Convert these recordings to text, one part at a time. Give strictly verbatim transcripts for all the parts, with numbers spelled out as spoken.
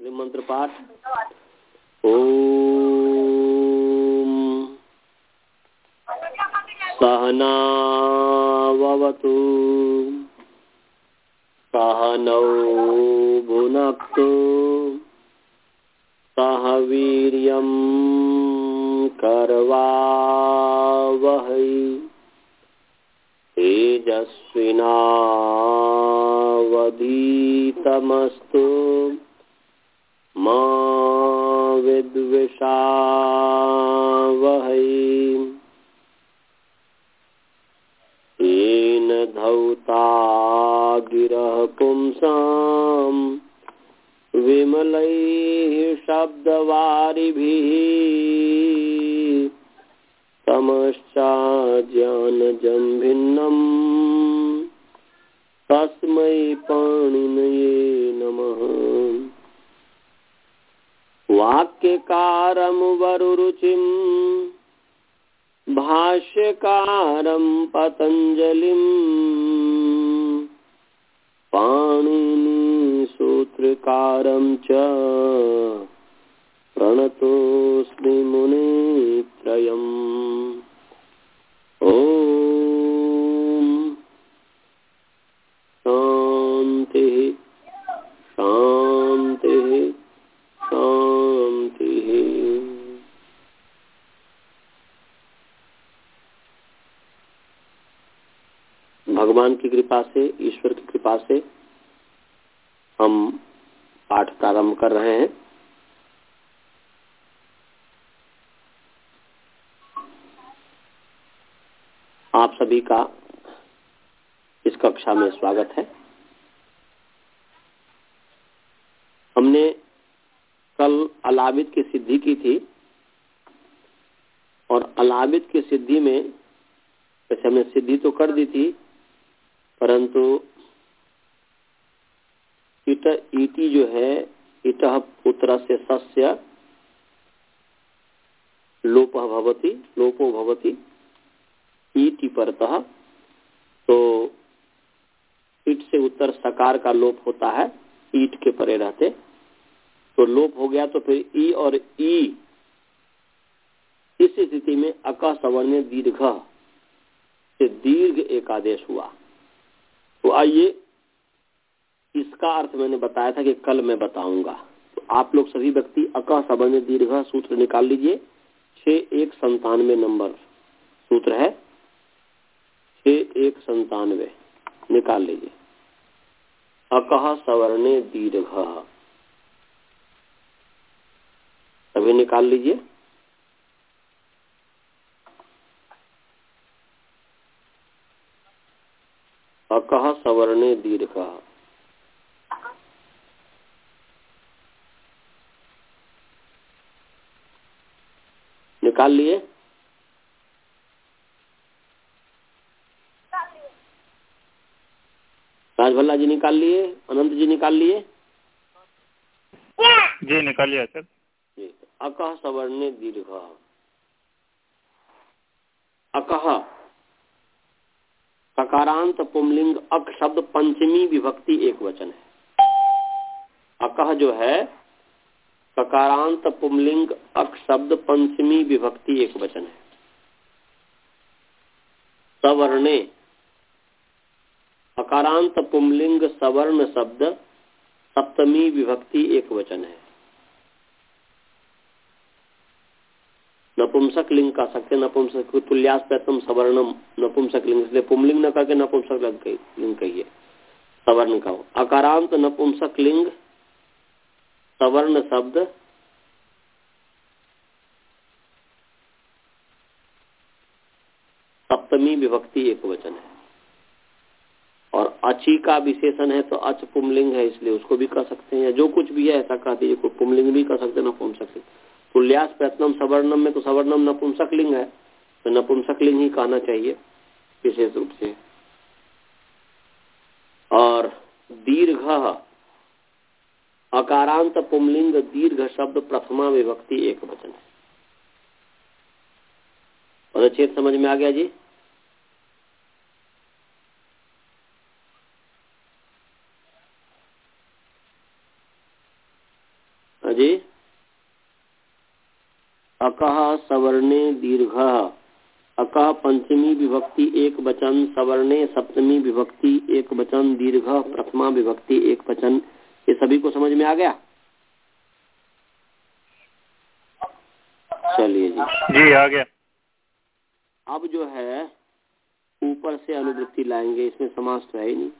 मंत्र पाठ। ओम सहनावतु सहनौ भुनक्तु सह वीर्यं करवावहै तेजस्विनावधीतमस्तु मा विद्विषावहै। येन धौता गिरः पुंसां विमलैः शब्दवारिभिः तमश्चाज्ञानजं भिन्नम् तस्मै पाणिनये नमः। वाक्यकारं वरुरुचिं भाष्यकारं पतञ्जलिं पाणिनिसूत्रकारं च प्रणतोऽस्मि मुनित्रयम्। ओम शांति शांति शांति। भगवान की कृपा से, ईश्वर की कृपा से हम पाठ प्रारंभ कर रहे हैं। आप सभी का इस कक्षा में स्वागत है। हमने कल अलाविद की सिद्धि की थी और अलाविद की सिद्धि में वैसे हमने सिद्धि तो कर दी थी, परंतु इट इति जो है इतः पुत्रस्य सस्य लोपः भवति लोपो भवति ईटि परतः, तो ईट से उत्तर सकार का लोप होता है, ईट के परे रहते तो लोप हो गया। तो फिर ई और ई इस स्थिति में अका सवर्ण दीर्घ से दीर्घ एक आदेश हुआ। तो आइए इसका अर्थ मैंने बताया था कि कल मैं बताऊंगा। तो आप लोग सभी व्यक्ति अका सवर्ण दीर्घ सूत्र निकाल लीजिए। छह एक संतानवे नंबर सूत्र है, एक संतानवे निकाल लीजिए। अकह सवर्णे दीर्घ अभी निकाल लीजिए। अकह सवर्णे दीर्घ निकाल लिए। राजभल्ला जी निकाल लिए, अनंत जी निकाल लिए जी निकाल लिया सर। अकह सवर्णे दीर्घ। अकह ककारांत पुंलिंग अक शब्द पंचमी विभक्ति एक वचन है। अकह जो है ककारांत पुंलिंग अक शब्द पंचमी विभक्ति एक वचन है। सवर्णे अकारांत पुंलिंग सवर्ण शब्द सप्तमी विभक्ति एक वचन है। नपुंसक लिंग का सकते नपुंसक तुल्यास्पैतम सवर्णम नपुंसक लिंग, इसलिए पुंलिंग न करके नपुंसक लिंग कहिए, सवर्ण का हो। अकारांत नपुंसक लिंग सवर्ण शब्द सप्तमी विभक्ति एक वचन है। और अची का विशेषण है तो अच पुंलिंग है, इसलिए उसको भी कह सकते हैं, या जो कुछ भी है ऐसा कह दीजिए। कोई पुंलिंग भी कह सकते हैं, नपुंसक लिंग। तुल्यास प्रयत्नम सवर्णम में तो सवर्णम नपुंसक लिंग है, तो नपुंसक लिंग ही कहना चाहिए विशेष रूप से। और दीर्घ अकारांत पुंलिंग दीर्घ शब्द प्रथमा विभक्ति एक वचन है। और अच्छे समझ में आ गया जी। अजी अकः सवर्णे दीर्घः, अकः पंचमी विभक्ति एक वचन, सवर्णे सप्तमी विभक्ति एक वचन, दीर्घ प्रथमा विभक्ति एक वचन। ये सभी को समझ में आ गया? चलिए जी जी आ गया। अब जो है ऊपर से अनुवृत्ति लाएंगे, इसमें समास तो है ही नहीं,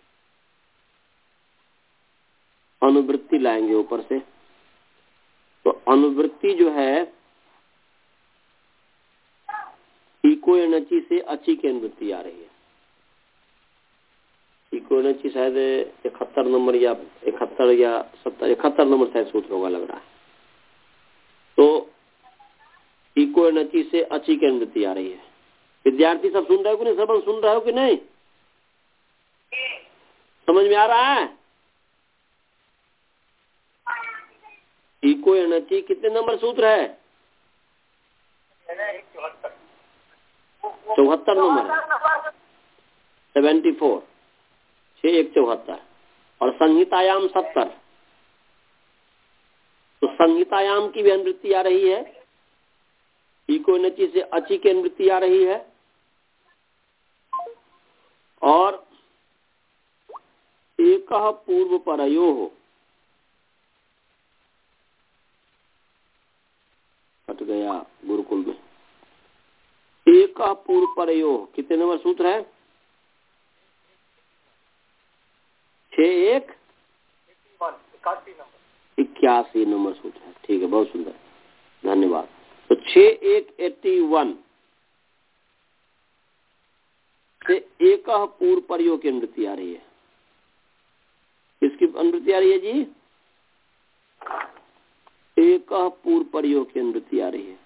अनुवृत्ति लाएंगे ऊपर से। तो अनुवृत्ति जो है इको एनर्जी से अची की अनुवृत्ति आ रही है। इको एनर्जी शायद इकहत्तर नंबर या इकहत्तर या सत्तर इकहत्तर नंबर शायद सूत्र होगा लग रहा है। तो इको एनर्जी से अची की अनुवृत्ति आ रही है। विद्यार्थी सब सुन रहे हो कि नहीं? सब सुन रहे हो कि नहीं? समझ में आ रहा है? इको एनर्जी कितने नंबर सूत्र है? चौहत्तर नंबर है, सेवेंटी फोर, छह एक चौहत्तर। और संहितायाम सत्तर। तो संहितायाम की भी अनुवृत्ति आ रही है, इको एनर्जी से अची की अनुवृत्ति आ रही है। और एक पूर्व परयो हो, हट गया गुरुकुल में, एक पूर्व परयो कितने नंबर सूत्र है? छह एक इक्यासी नंबर सूत्र है। ठीक है, बहुत सुंदर, धन्यवाद। तो छह एक एट्टी वन से एक पूर्व परयो की अनुवृत्ति आ रही है। किसकी अनुवृत्ति आ रही है जी? एक पूर्व परयो की अनुवृत्ति आ रही है।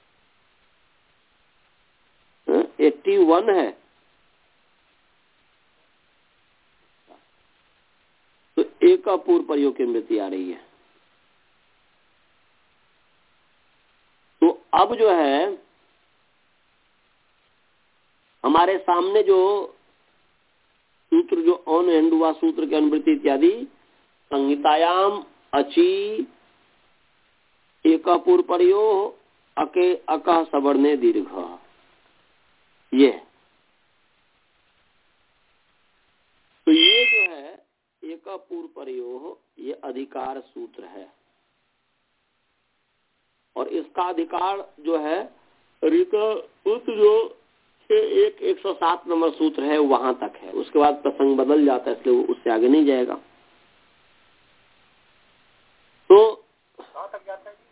एट्टी वन है तो एक पूर्व परयो की अनुवृत्ति आ रही है। तो अब जो है हमारे सामने जो सूत्र जो ऑन एंड हुआ, सूत्र की अनुवृत्ति इत्यादि, संहितायाम अची एक पूर्व परयो अके अकः सवर्णे दीर्घ, ये तो ये जो है एक पूर्व परयो, ये अधिकार सूत्र है। और इसका अधिकार जो है ऋत उत जो एक एक सौ सात नंबर सूत्र है वहां तक है। उसके बाद प्रसंग बदल जाता है, इसलिए वो उससे आगे नहीं जाएगा। तो कहां तक जाता है?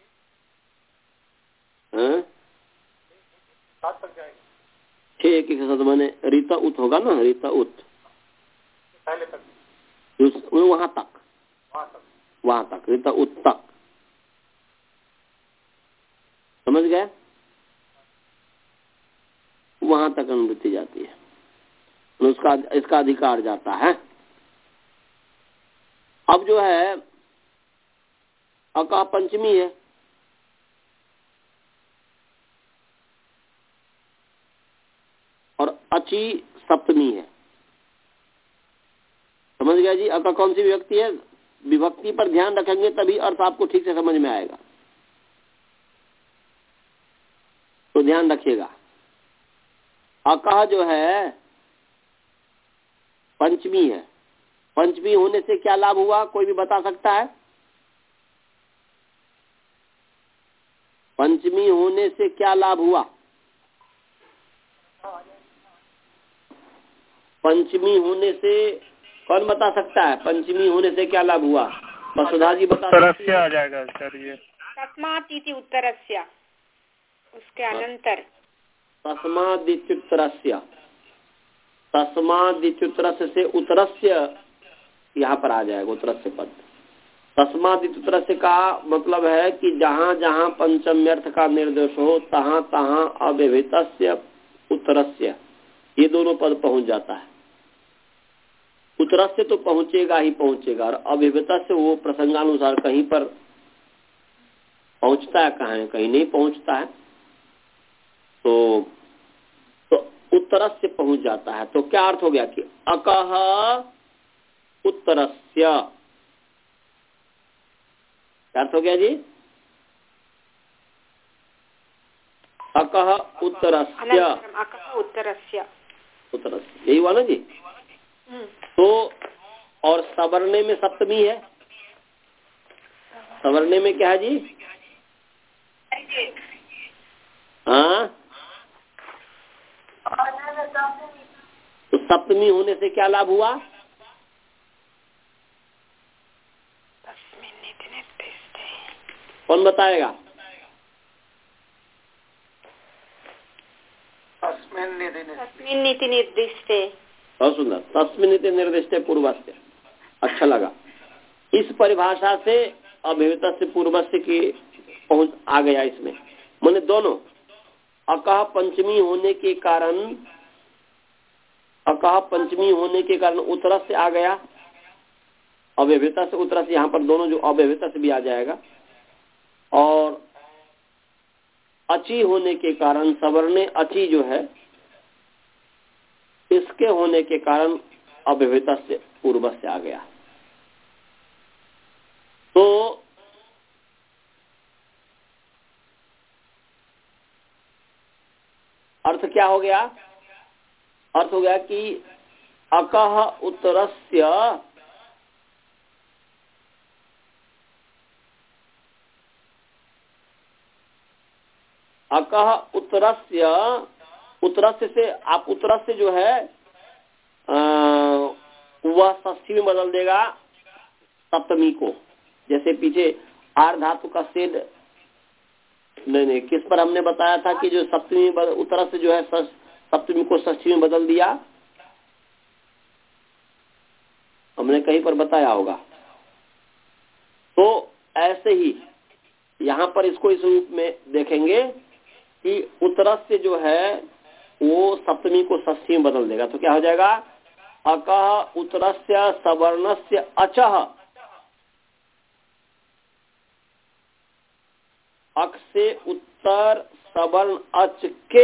छह एक एक सौ मैंने रीता उत होगा ना, रीता उत पहले तक, वहां तक वहां तक रीता उत तक, समझ गए? वहां तक अनुवृत्ति जाती है, उसका इसका अधिकार जाता है। अब जो है अका पंचमी है, और अची सप्तमी है। समझ गया जी? अका कौन सी विभक्ति है? विभक्ति पर ध्यान रखेंगे तभी अर्थ आपको ठीक से समझ में आएगा, तो ध्यान रखिएगा। अका जो है पंचमी है। पंचमी होने से क्या लाभ हुआ, कोई भी बता सकता है? पंचमी होने से क्या लाभ हुआ? पंचमी होने से कौन बता सकता है? पंचमी होने से क्या लाभ हुआ? वसुधा जी बता सकती है? आ जाएगा सर, ये तस्मादिति उत्तरस्य, उसके अनंतर तस्मादित्युत्तरस्य, तस्मादित्युत्तरस्य से उत्तरस्य यहाँ पर आ जाएगा, उत्तरस्य पद। तस्मादित्युत्तरस्य का मतलब है कि जहाँ जहाँ पंचम्यर्थ का निर्देश हो तहाँ तहाँ अव्यवहितस्य उत्तरस्य, ये दोनों पद पहुंच जाता है। उत्तरस्य तो पहुंचेगा ही पहुंचेगा, और अव्यवहितस्य वो प्रसंगानुसार कहीं पर पहुंचता है, कहाँ कहीं नहीं पहुंचता है, तो तो उत्तरस्य पहुंच जाता है। तो क्या अर्थ हो गया कि अकः उत्तरस्य, क्या अर्थ हो गया जी? अकः उत्तरस्य, अकः उत्तरस्य, उत्तरस्य यही हुआ ना जी। तो और सवर्णे में सप्तमी है, सवर्णे में क्या है जी? हाँ, तो सप्तमी होने से क्या लाभ हुआ? कौन बताएगा? तस्मिन् नीति निर्दिष्टे। बहुत सुंदर, तस्मिन् नीति निर्दिष्टे पूर्वस्य, अच्छा लगा। इस परिभाषा से अभिहितस्य पूर्वस्य की पहुंच आ गया इसमें। माने दोनों अकः पंचमी होने के कारण, अकः पंचमी होने के कारण उत्तरस्य से आ गया, अव्यवहिता से उत्तरस्य से, यहाँ पर दोनों जो अव्यवहिता से भी आ जाएगा। और अची होने के कारण, सवर्णे अची जो है, इसके होने के कारण अव्यवहिता से पूर्व से आ गया। तो अर्थ क्या हो गया? अर्थ हो गया कि अकः उत्तरस्य अकः उत्तरस्य, उत्तरस्य से आप उत्तरस्य जो है आ, वह षष्ठी में बदल देगा सप्तमी को। जैसे पीछे आर धातु का सेड, नहीं नहीं किस पर हमने बताया था कि जो सप्तमी उत्तरस्य जो है सप्तमी को षष्ठी में बदल दिया, हमने कहीं पर बताया होगा। तो ऐसे ही यहाँ पर इसको इस रूप में देखेंगे कि उत्तरस्य जो है वो सप्तमी को षष्ठी में बदल देगा। तो क्या हो जाएगा? अकः उत्तरस्य सवर्णस्य अचः, अक से उत्तर सवर्ण अच के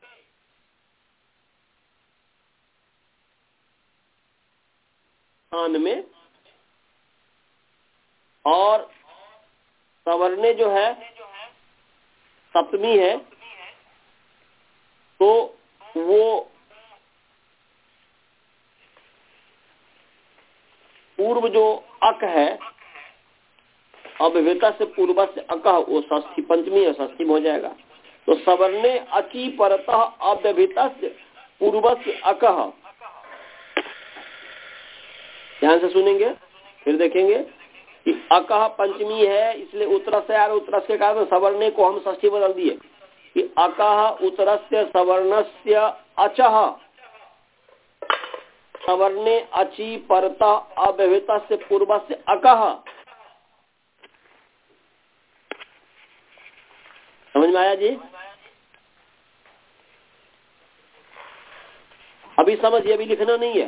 स्थान में, और सवर्णे जो है सप्तमी है, तो वो पूर्व जो अक है, अव्यवहिता से पूर्व से अकः, वो षष्ठी पंचमी है, षष्ठी में हो जाएगा। तो सवर्णे अची परतः अव्यवहिता से पूर्व से अकः, ध्यान से सुनेंगे फिर देखेंगे कि अकः पंचमी है, इसलिए उत्तर से यार उत्तर के कारण सवर्णे को हम षष्ठी बदल दिए कि अकः उत्तरस्य सवर्णस्य अचः, सवर्णे अची परतः अव्यवहिता से पूर्व से अकः। समझ में आया जी? अभी समझिए, अभी लिखना नहीं है,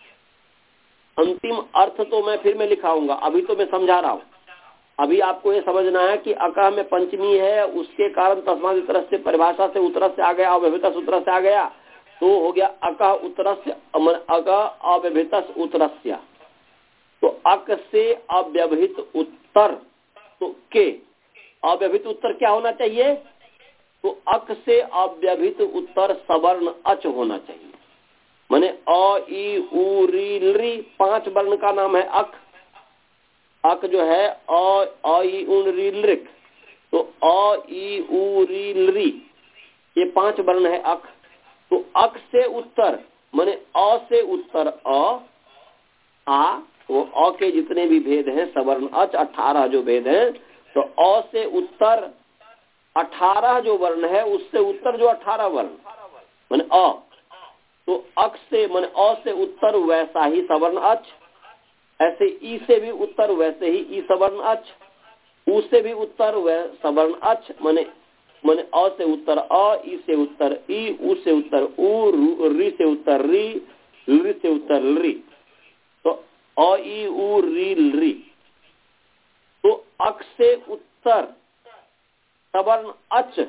अंतिम अर्थ तो मैं फिर मैं लिखाऊंगा, अभी तो मैं समझा रहा हूँ। अभी आपको ये समझना है कि अकः में पंचमी है, उसके कारण तस्मात् उत्तर से परिभाषा से उत्तर से आ गया, अव्यवहिता से उत्तर से आ गया, तो हो गया अकः उत्तर से, अकः अव्यवहिता से उत्तरस्य। तो अक से अव्यवहित उत्तर, तो के अव्यवहित उत्तर क्या होना चाहिए? तो अक से अव्यवहित उत्तर सवर्ण अच होना चाहिए। माने अ ई उ री ली, पांच वर्ण का नाम है अक। अक जो है अ अ ई उ री लिक, तो अ ई उ री ली, ये पांच वर्ण है अक। तो अक से उत्तर माने अ से उत्तर अ आ, वो अ के जितने भी भेद हैं सवर्ण अच अठारह जो भेद हैं, तो अ से उत्तर अठारह जो वर्ण है उससे उत्तर जो अठारह वर्ण माने अ, तो अक से माने अ से उत्तर वैसा ही सवर्ण अच, ऐसे ई से भी उत्तर वैसे ही ई सवर्ण अच, उ से भी उत्तर वै सवर्ण अच, माने माने अ से उत्तर अ, ई से उत्तर ई, उ से उत्तर उ, री से उत्तर री, ली से उत्तर ली, तो अ ई उ री ली। तो अक से उत्तर सवर्ण अच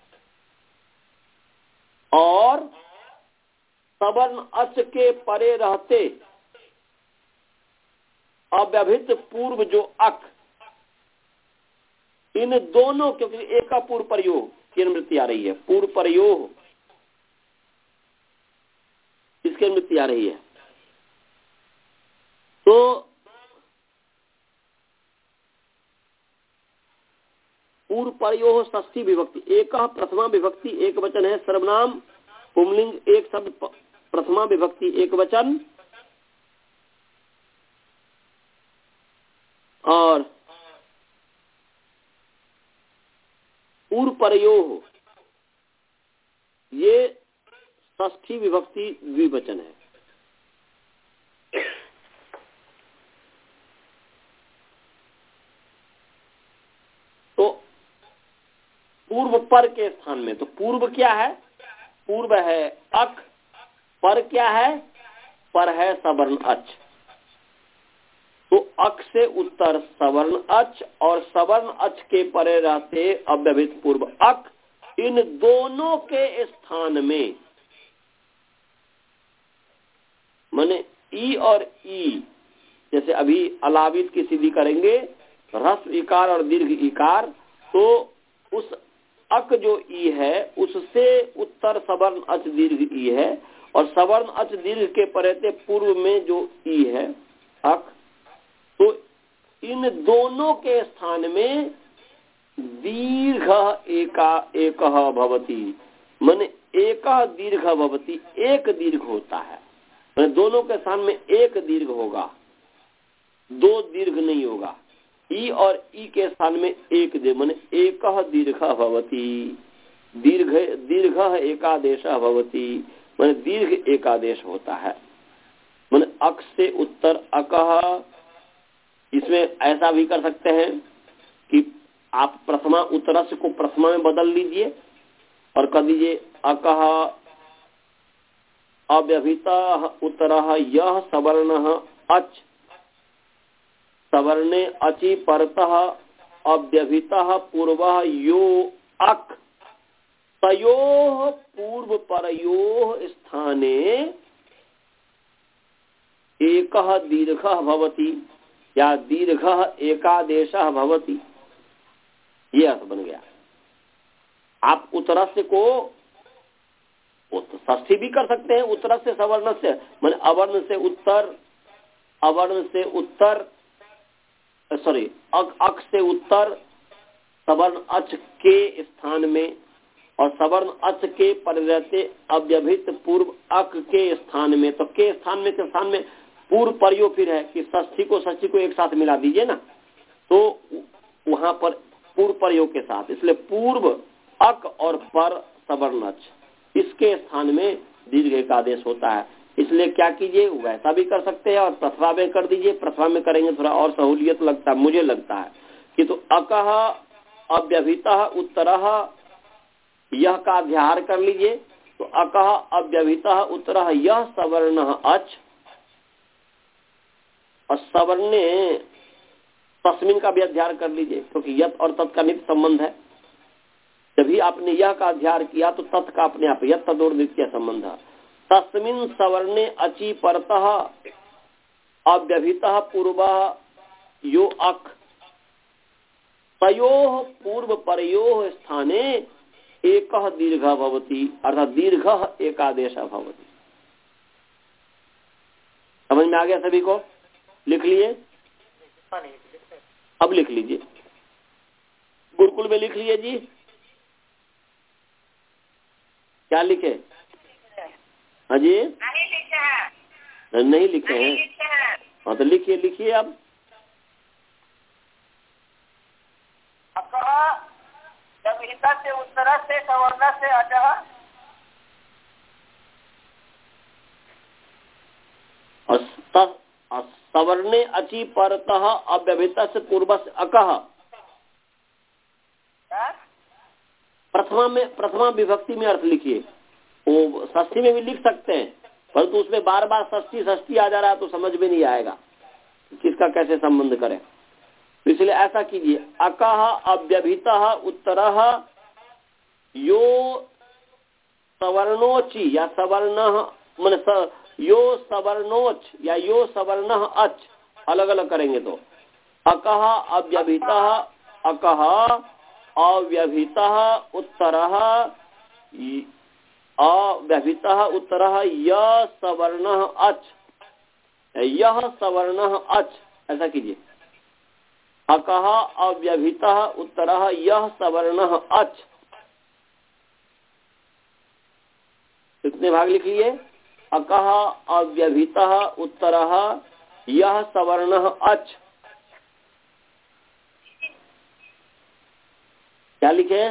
और सवर्ण अच के परे रहते अव्यवहित पूर्व जो अक, इन दोनों, क्योंकि एक का पूर्व प्रयोग की अनुवृत्ति आ रही है, पूर्व प्रयोग इसकी अनुवृत्ति आ रही है। तो पूर्व प्रयोग षष्ठी विभक्ति, एक प्रथमा विभक्ति एक वचन है, सर्वनाम पुंलिंग एक शब्द प्रथमा विभक्ति एक वचन, और पूर्व प्रयोग ये षष्ठी विभक्ति द्विवचन है। तो पूर्व पर के स्थान में, तो पूर्व क्या है, पूर्व है अक, पर क्या है, पर है सवर्ण अच। तो अक से उत्तर सवर्ण अच और सवर्ण अच के परे रहते अव्यभित पूर्व अक, इन दोनों के स्थान में माने ई और ई, जैसे अभी अलावित की सीधी करेंगे ह्रस्व इकार और दीर्घ इकार, तो उस अक जो ई है उससे उत्तर सवर्ण अच दीर्घ ई है, और सवर्ण अच दीर्घ के परेते पूर्व में जो ई है अक, तो इन दोनों के स्थान में दीर्घ एका एक भवति, माने एक दीर्घ भवति, एक दीर्घ होता है, माने दोनों के स्थान में एक दीर्घ होगा, दो दीर्घ नहीं होगा। ई और ई के स्थान में एक दीर्घ, माने एक दीर्घ भवति, दीर्घ दीर्घ एकादेश भवति, माने दीर्घ एकादेश होता है। माने अक से उत्तर अकह, इसमें ऐसा भी कर सकते हैं कि आप प्रथमा उत्तरस्य को प्रथमा में बदल लीजिए और कह दीजिए अकह अव्यभितः उत्तरः यह सवर्ण अच, सवर्णे अचि परतः अव्यभितः पूर्वः यो अक, तयोः पूर्व परयोः स्थाने एकः दीर्घः भवति या दीर्घः एकादेशः भवति, ये अर्थ बन गया। आप उत्तरस्य को षष्ठी भी कर सकते हैं, उत्तरस्य सवर्ण से, माने अवर्ण से उत्तर, अवर्ण से उत्तर सॉरी अक, अक से उत्तर सवर्ण अच के स्थान में, और सवर्ण अच के परिरहते अव्यभित पूर्व अक के स्थान में। तो के स्थान में के स्थान में पूर्व प्रयोग फिर है कि षष्ठी को षष्ठी को एक साथ मिला दीजिए ना, तो वहां पर पूर्व प्रयोग के साथ, इसलिए पूर्व अक और पर सवर्ण अच, इसके स्थान में दीर्घ एकादेश होता है। इसलिए क्या कीजिए, वैसा भी कर सकते हैं और प्रथमा में कर दीजिए। प्रथमा में करेंगे थोड़ा और सहूलियत लगता है, मुझे लगता है कि तो अकह अव्यभितः उत्तरः यह का अध्याहार कर लीजिए, तो अकह अव्यभितः उत्तरः यह सवर्ण अच, और सवर्णे तस्मिन का भी अध्याहार कर लीजिए, क्योंकि तो यत और तत् का नित्य संबंध है। जब आपने यह का अध्याहार किया तो तत् का अपने आप यत तदोर नित्य संबंध है। तस्मिन सवर्णे अचि परतः अव्यभितः पूर्वः यो अक, तयोः पूर्व परयोः स्थाने एकः दीर्घः भवति, अर्थात दीर्घः एकादेशः भवति। समझ में आ गया सभी को? लिख लिए? अब लिख लीजिए, गुरुकुल में लिख लिए जी। क्या लिखे? हाँ जी, नहीं लिखे हैं, नहीं लिखे हैं। हाँ तो लिखिए लिखिए अब। जब हिता से उत्तर से सवर्ण से अजह, सवर्णे अचि परतः अव्यभितः से पूर्व से अकह, प्रथमा में प्रथमा विभक्ति में अर्थ लिखिए। वो षष्ठी में भी लिख सकते हैं, परंतु उसमें बार बार षष्ठी षष्ठी आ जा रहा है तो समझ में नहीं आएगा किसका कैसे संबंध करें। इसलिए ऐसा कीजिए, अकह अव्यभितः उत्तरः यो सवर्णोचि या सवर्ण मन यो सवर्णोच या यो सवर्ण अच, अलग अलग करेंगे तो अकह अव्यभितः अकः अव्यभितः उत्तरः अव्यभितः उत्तरः यः सवर्णः अच, यह सवर्णः अच, ऐसा कीजिए। अकः अव्यभितः उत्तरः यह सवर्णः अच, कितने भाग लिख लिए? अकः अव्यभितः उत्तरः यह सवर्णः अच, क्या लिखे?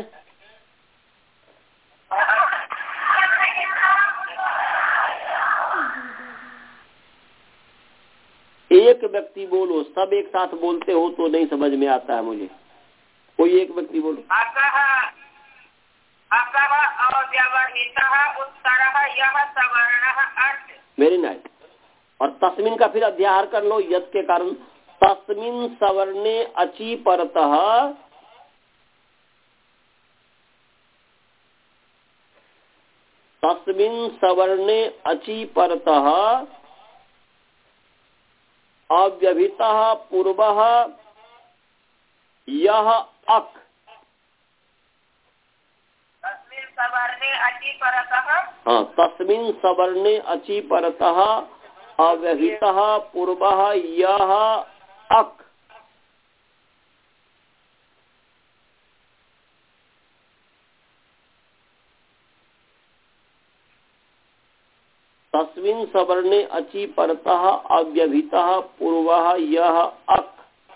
एक व्यक्ति बोलो, सब एक साथ बोलते हो तो नहीं समझ में आता है मुझे। कोई एक व्यक्ति बोलो। अकः अकः अव्यवहितः उत्तरः यः सवर्णः अच। Very nice. और तस्मिन का फिर अध्याहार कर लो, यत् के कारण। तस्मिन सवर्णे अचि परतः तस्मिन सवर्णे अचि परतः अव्यभितः पूर्वः यह अक। तस्मिन् सवर्णे अचि परतः, हाँ, तस्मिन सवर्णे अचि परतः अव्यभितः पूर्वः यह अक। तस्मिन् सवर्णे अचि परतः अव्यभितः पूर्वः यह अक।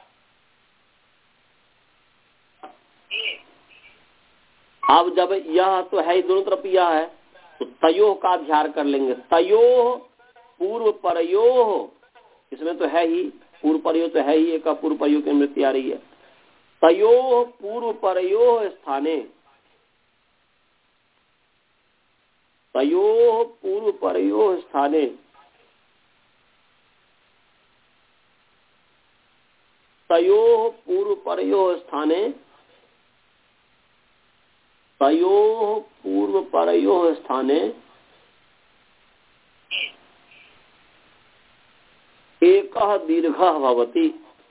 अब जब यह तो है, दोनों तरफ यह है, तो तयोः का अध्यार कर लेंगे। तयोः पूर्व परयोः, इसमें तो है ही पूर्व परयो, तो है ही, एक पूर्व परयो की मृत्यु आ रही है। तयोः पूर्व परयोः स्थाने, तयोः पूर्व परयोः स्थाने तयोः पूर्व परयोः स्थाने तयोः पूर्व परयोः स्थाने एकः दीर्घः भवति।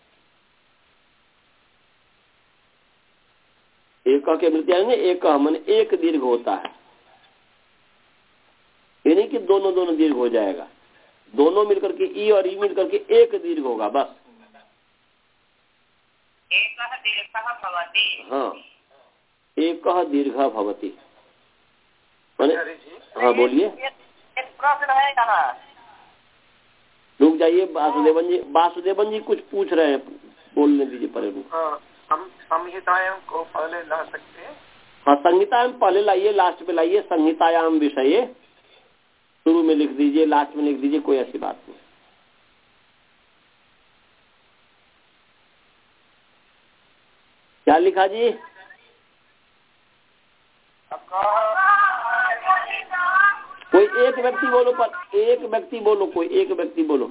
एकः के मृत्यु आएंगे, एकः मन एक दीर्घ होता है, ये नहीं कि दोनों दोनों दीर्घ हो जाएगा। दोनों मिलकर के ई और ई मिलकर के एक दीर्घ होगा बस। एकः दीर्घः भवति। हाँ, एकः दीर्घः भवति। हाँ बोलिए। एक प्रश्न है कहाँ? रुक जाइए, वासुदेवन जी, वासुदेवन जी कुछ पूछ रहे हैं, बोलने दीजिए पहले। हम संहितायाम को पहले ला सकते हैं? हाँ, संहितायाम पहले लाइए, लास्ट में लाइए। संहितायाम विषय शुरू में लिख दीजिए, लास्ट में लिख दीजिए, कोई ऐसी बात नहीं। क्या लिखा जी? कोई एक व्यक्ति बोलो, पर एक व्यक्ति बोलो, कोई एक व्यक्ति बोलो।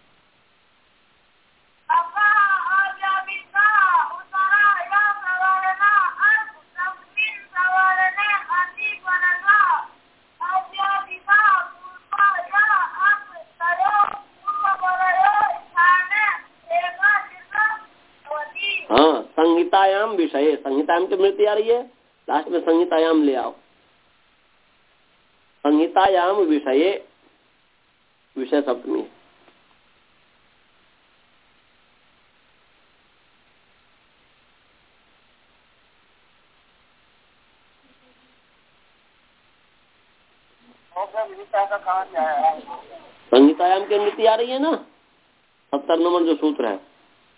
हाँ, संहितायाम विषय, संहितायाम की मृत्यु आ रही है, लास्ट में संहितायाम ले आओ। संहितायाम विषय, विषय सप्तमी। संहितायाम की मृत्यु आ रही है ना, सत्तर नंबर जो सूत्र है।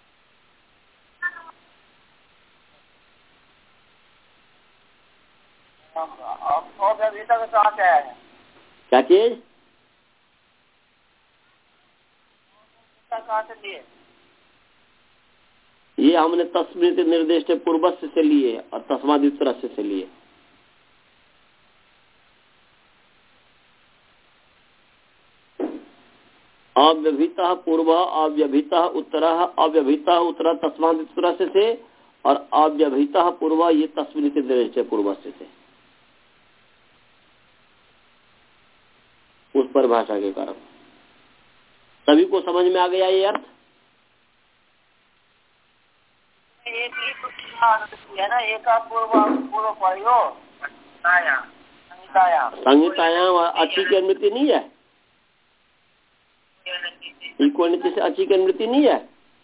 क्या चीज? ये हमने तस्मृत निर्देश पूर्वस्य से लिए और तस्मादितरस्य से लिए। अव्यभितः पूर्व, अव्यभितः उत्तरः, अव्यभितः उत्तरः तस्मादितरस्य से, और अव्यभितः पूर्व ये तस्मृत निर्देश पूर्वस्य से, उस परिभाषा के कारण। सभी को समझ में आ गया ये अर्थ? एक ही है ना, एक पूर्व पूर्व पढ़ियो संहितायाम संहितायाम अच्छी की अनुमति नहीं है, इको नीति से अच्छी की अनुमति नहीं है।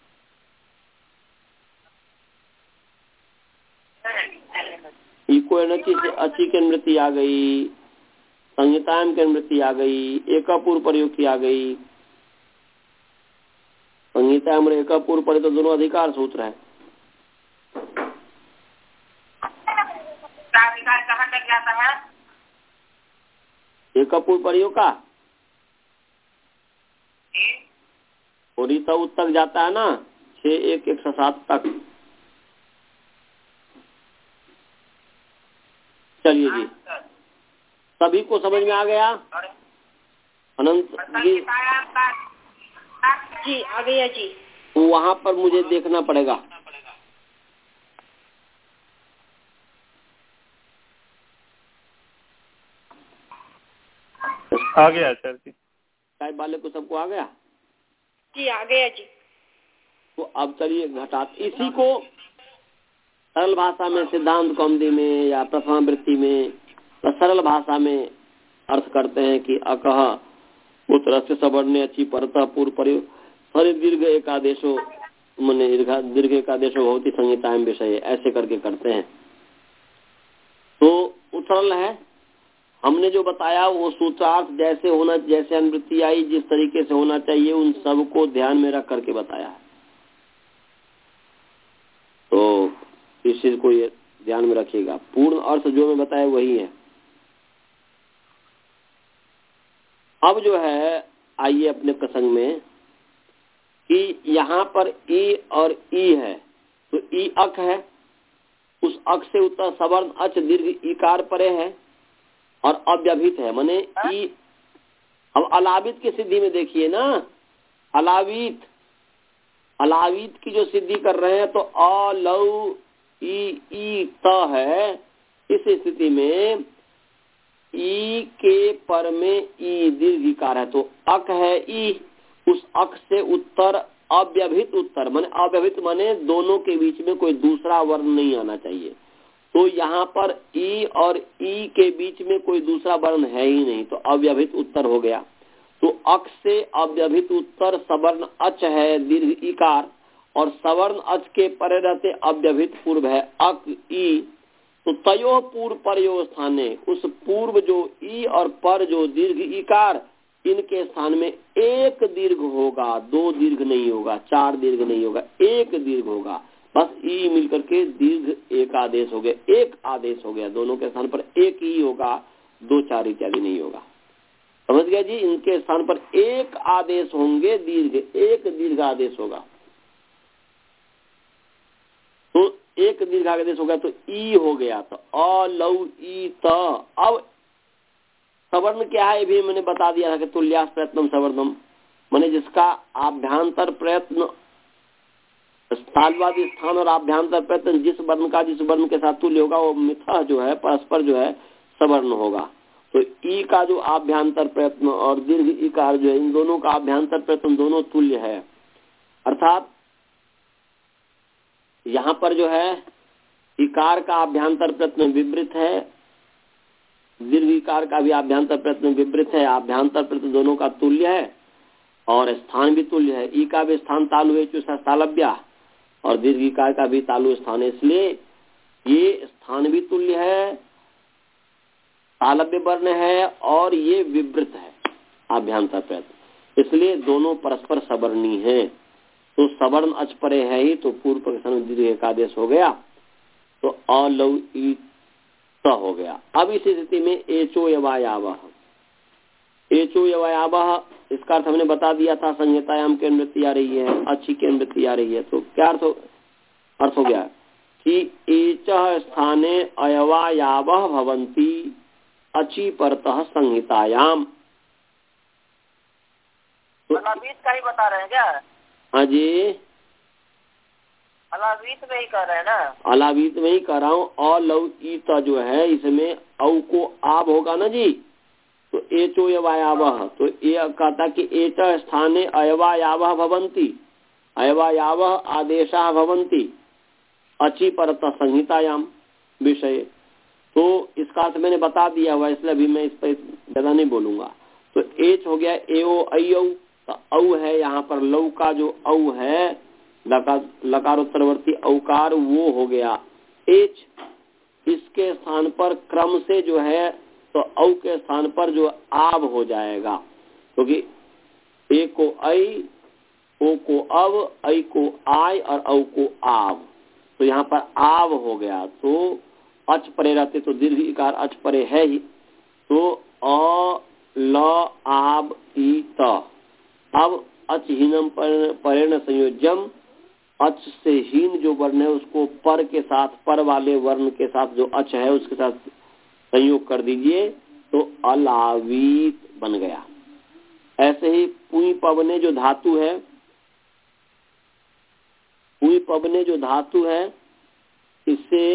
इको नीति से अच्छी की अनुमति आ गई, संहितायाम की अनुमति आ गई, एकापूर्व प्रयोग की आ गई। संहितायाम और एकापूर्व प्रयोग तो दोनों अधिकार सूत्र है। अधिकार कहाँ तक जाता है? एकापूर्व प्रयोग का और तक तक जाता है ना, छह एक एक सौ सात तक। चलिए जी, सभी को समझ में आ गया? अनंत जी जी आ गया जी। वहाँ पर मुझे देखना पड़ेगा। आ गया सर जी। साहिब वाले को सबको आ गया जी? आ गया जी। तो अब चलिए घटा, इसी को सरल भाषा में सिद्धांत कौमुदी में या प्रथमावृत्ति में तो सरल भाषा में अर्थ करते हैं कि अकह उत्तरस्य सवर्णे अच्छी परतः पूर्व प्रयोग हरि दीर्घ एकादेशो मने दीर्घ एकादेशो भवति संहितायाम विषय, ऐसे करके करते हैं। तो सरल है। हमने जो बताया वो सूत्रार्थ जैसे होना, जैसे अनुवृत्ति आई जिस तरीके से होना चाहिए, उन सबको ध्यान में रख करके बताया है। तो इस चीज को ये ध्यान में रखिएगा, पूर्ण अर्थ जो मैं बताया वही है। अब जो है आइए अपने प्रसंग में कि यहाँ पर ई और ई है, तो ई अक है, उस अक से उत्तर सवर्ण अच दीर्घ ईकार परे है और अव्यभित है, माने ई। अब अलावित की सिद्धि में देखिए ना, अलावित अलावित की जो सिद्धि कर रहे हैं तो अलौ ई ई त है। इस स्थिति में ई के पर में ई दीर्घ ईकार है, तो अक है ई, उस अक से उत्तर अव्यभित उत्तर, माने अव्यभित माने दोनों के बीच में कोई दूसरा वर्ण नहीं आना चाहिए। तो यहाँ पर ई और ई के बीच में कोई दूसरा वर्ण है ही नहीं, तो अव्यभित उत्तर हो गया। तो अक से अव्यभित उत्तर सवर्ण अच है दीर्घ ईकार, और सवर्ण अच के परे रहते अव्यभित पूर्व है अक ई। तो तयो पूर्व परयो स्थाने, उस पूर्व जो ई और पर जो दीर्घ ईकार, इनके स्थान में एक दीर्घ होगा, दो दीर्घ नहीं होगा, चार दीर्घ नहीं होगा, एक दीर्घ होगा। बस ई मिलकर के दीर्घ एक आदेश हो गया, एक आदेश हो गया, दोनों के स्थान पर एक ही होगा, दो चार इत्यादि नहीं होगा। समझ गया जी? इनके स्थान पर एक आदेश होंगे, दीर्घ एक दीर्घ आदेश होगा। तो एक दीर्घ आदेश हो गया तो ई हो गया, तो अ लौ ई त। अब सवर्ण क्या है ये भी मैंने बता दिया था कि तुल्यास प्रयत्नम सवर्णम, माने जिसका आभ्यंतर प्रयत्न स्थानवादी स्थान और आभ्यंतर प्रयत्न जिस वर्ण का जिस वर्ण के साथ तुल्य होगा वो मिथा जो है परस्पर जो है सवर्ण होगा। तो ई का जो आभ्यंतर प्रयत्न और दीर्घ ईकार जो है, इन दोनों का आभ्यंतर प्रयत्न दोनों तुल्य है। अर्थात यहाँ पर जो है इकार का आभ्यंतर प्रयत्न विवृत है, दीर्घ ईकार का भी आभ्यंतर प्रयत्न विवृत है, आभ्यंतर प्रयत्न दोनों का तुल्य है और स्थान भी तुल्य है। ई का भी स्थान तालु है चुसा तालव्या, और दीर्घ ईकार का भी तालु स्थान है, इसलिए ये स्थान भी तुल्य है, तालव्य वर्ण है और ये विवृत है आभ्यंतर प्रयत्न, इसलिए दोनों परस्पर सवर्णी है। तो सवर्ण अच परे है ही, तो पूर्व पक्ष दीर्घ एकादेश हो गया, तो अलौ ई त हो गया। अब इस स्थिति में एचो यवायावह, एचो यवायावह इसका अर्थ हमने बता दिया था, संहितायाम की अनुवृत्ति आ रही है, अच्छी की अनुवृत्ति आ रही है। तो क्या अर्थ हो, अर्थ हो गया कि एच स्थाने अयवायावह भवन्ति अची परतः संहितायाम। तो अलावीत का ही बता रहे हैं क्या? हाँ जी, अलावीत में ही कर रहे हैं ना? अलावीत में ही कर रहा हूँ। अलौकिता जो है इसमें औ को आब होगा ना जी, तो एचो यवायावह, तो ये कहता कि एच स्थाने अयवायावह भवन्ति, अयवायावह आदेशा भवन्ति, अचि परतः संहितायाम विषय। तो इसका अर्थ मैंने बता दिया हुआ, इसलिए अभी मैं इस पर ज्यादा नहीं बोलूंगा। तो एच हो गया एओ अयौ, तो औ है यहाँ पर लौ का जो औ है लकार लकारोत्तरवर्ती औकार वो हो गया एच। इसके स्थान पर क्रम से जो है तो औ के स्थान पर जो आव हो जाएगा, क्योंकि तो ए को ऐ, ओ को अव, ऐ को आय और औ को आव, तो यहाँ पर आव हो गया। तो अच परे रहते तो दीर्घ इकार अच परे है ही, तो अ ल आब ई त। अब अच हीनम परेण संयोज्यम, अच से हीन जो वर्ण है उसको पर के साथ, पर वाले वर्ण के साथ जो अच है उसके साथ संयोग कर दीजिए, तो अलावीत बन गया। ऐसे ही पुई पवने जो धातु है, पुई पवने जो धातु है इससे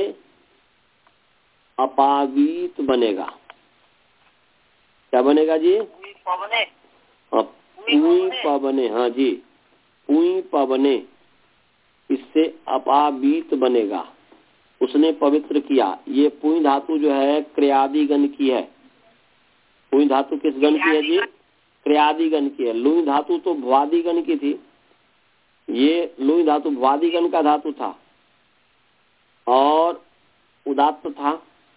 अपावीत बनेगा। क्या बनेगा जी? पवने पुई पवने, हाँ जी, पुई पवने, इससे अपावीत बनेगा। उसने पवित्र किया। ये पुई धातु जो है क्रियादि गण की है। पुई धातु किस गण की है जी? क्रियादि गण की है। लुई धातु तो भ्वादि गण की थी। ये लुई धातु भ्वादि गण का धातु था और उदात्त था,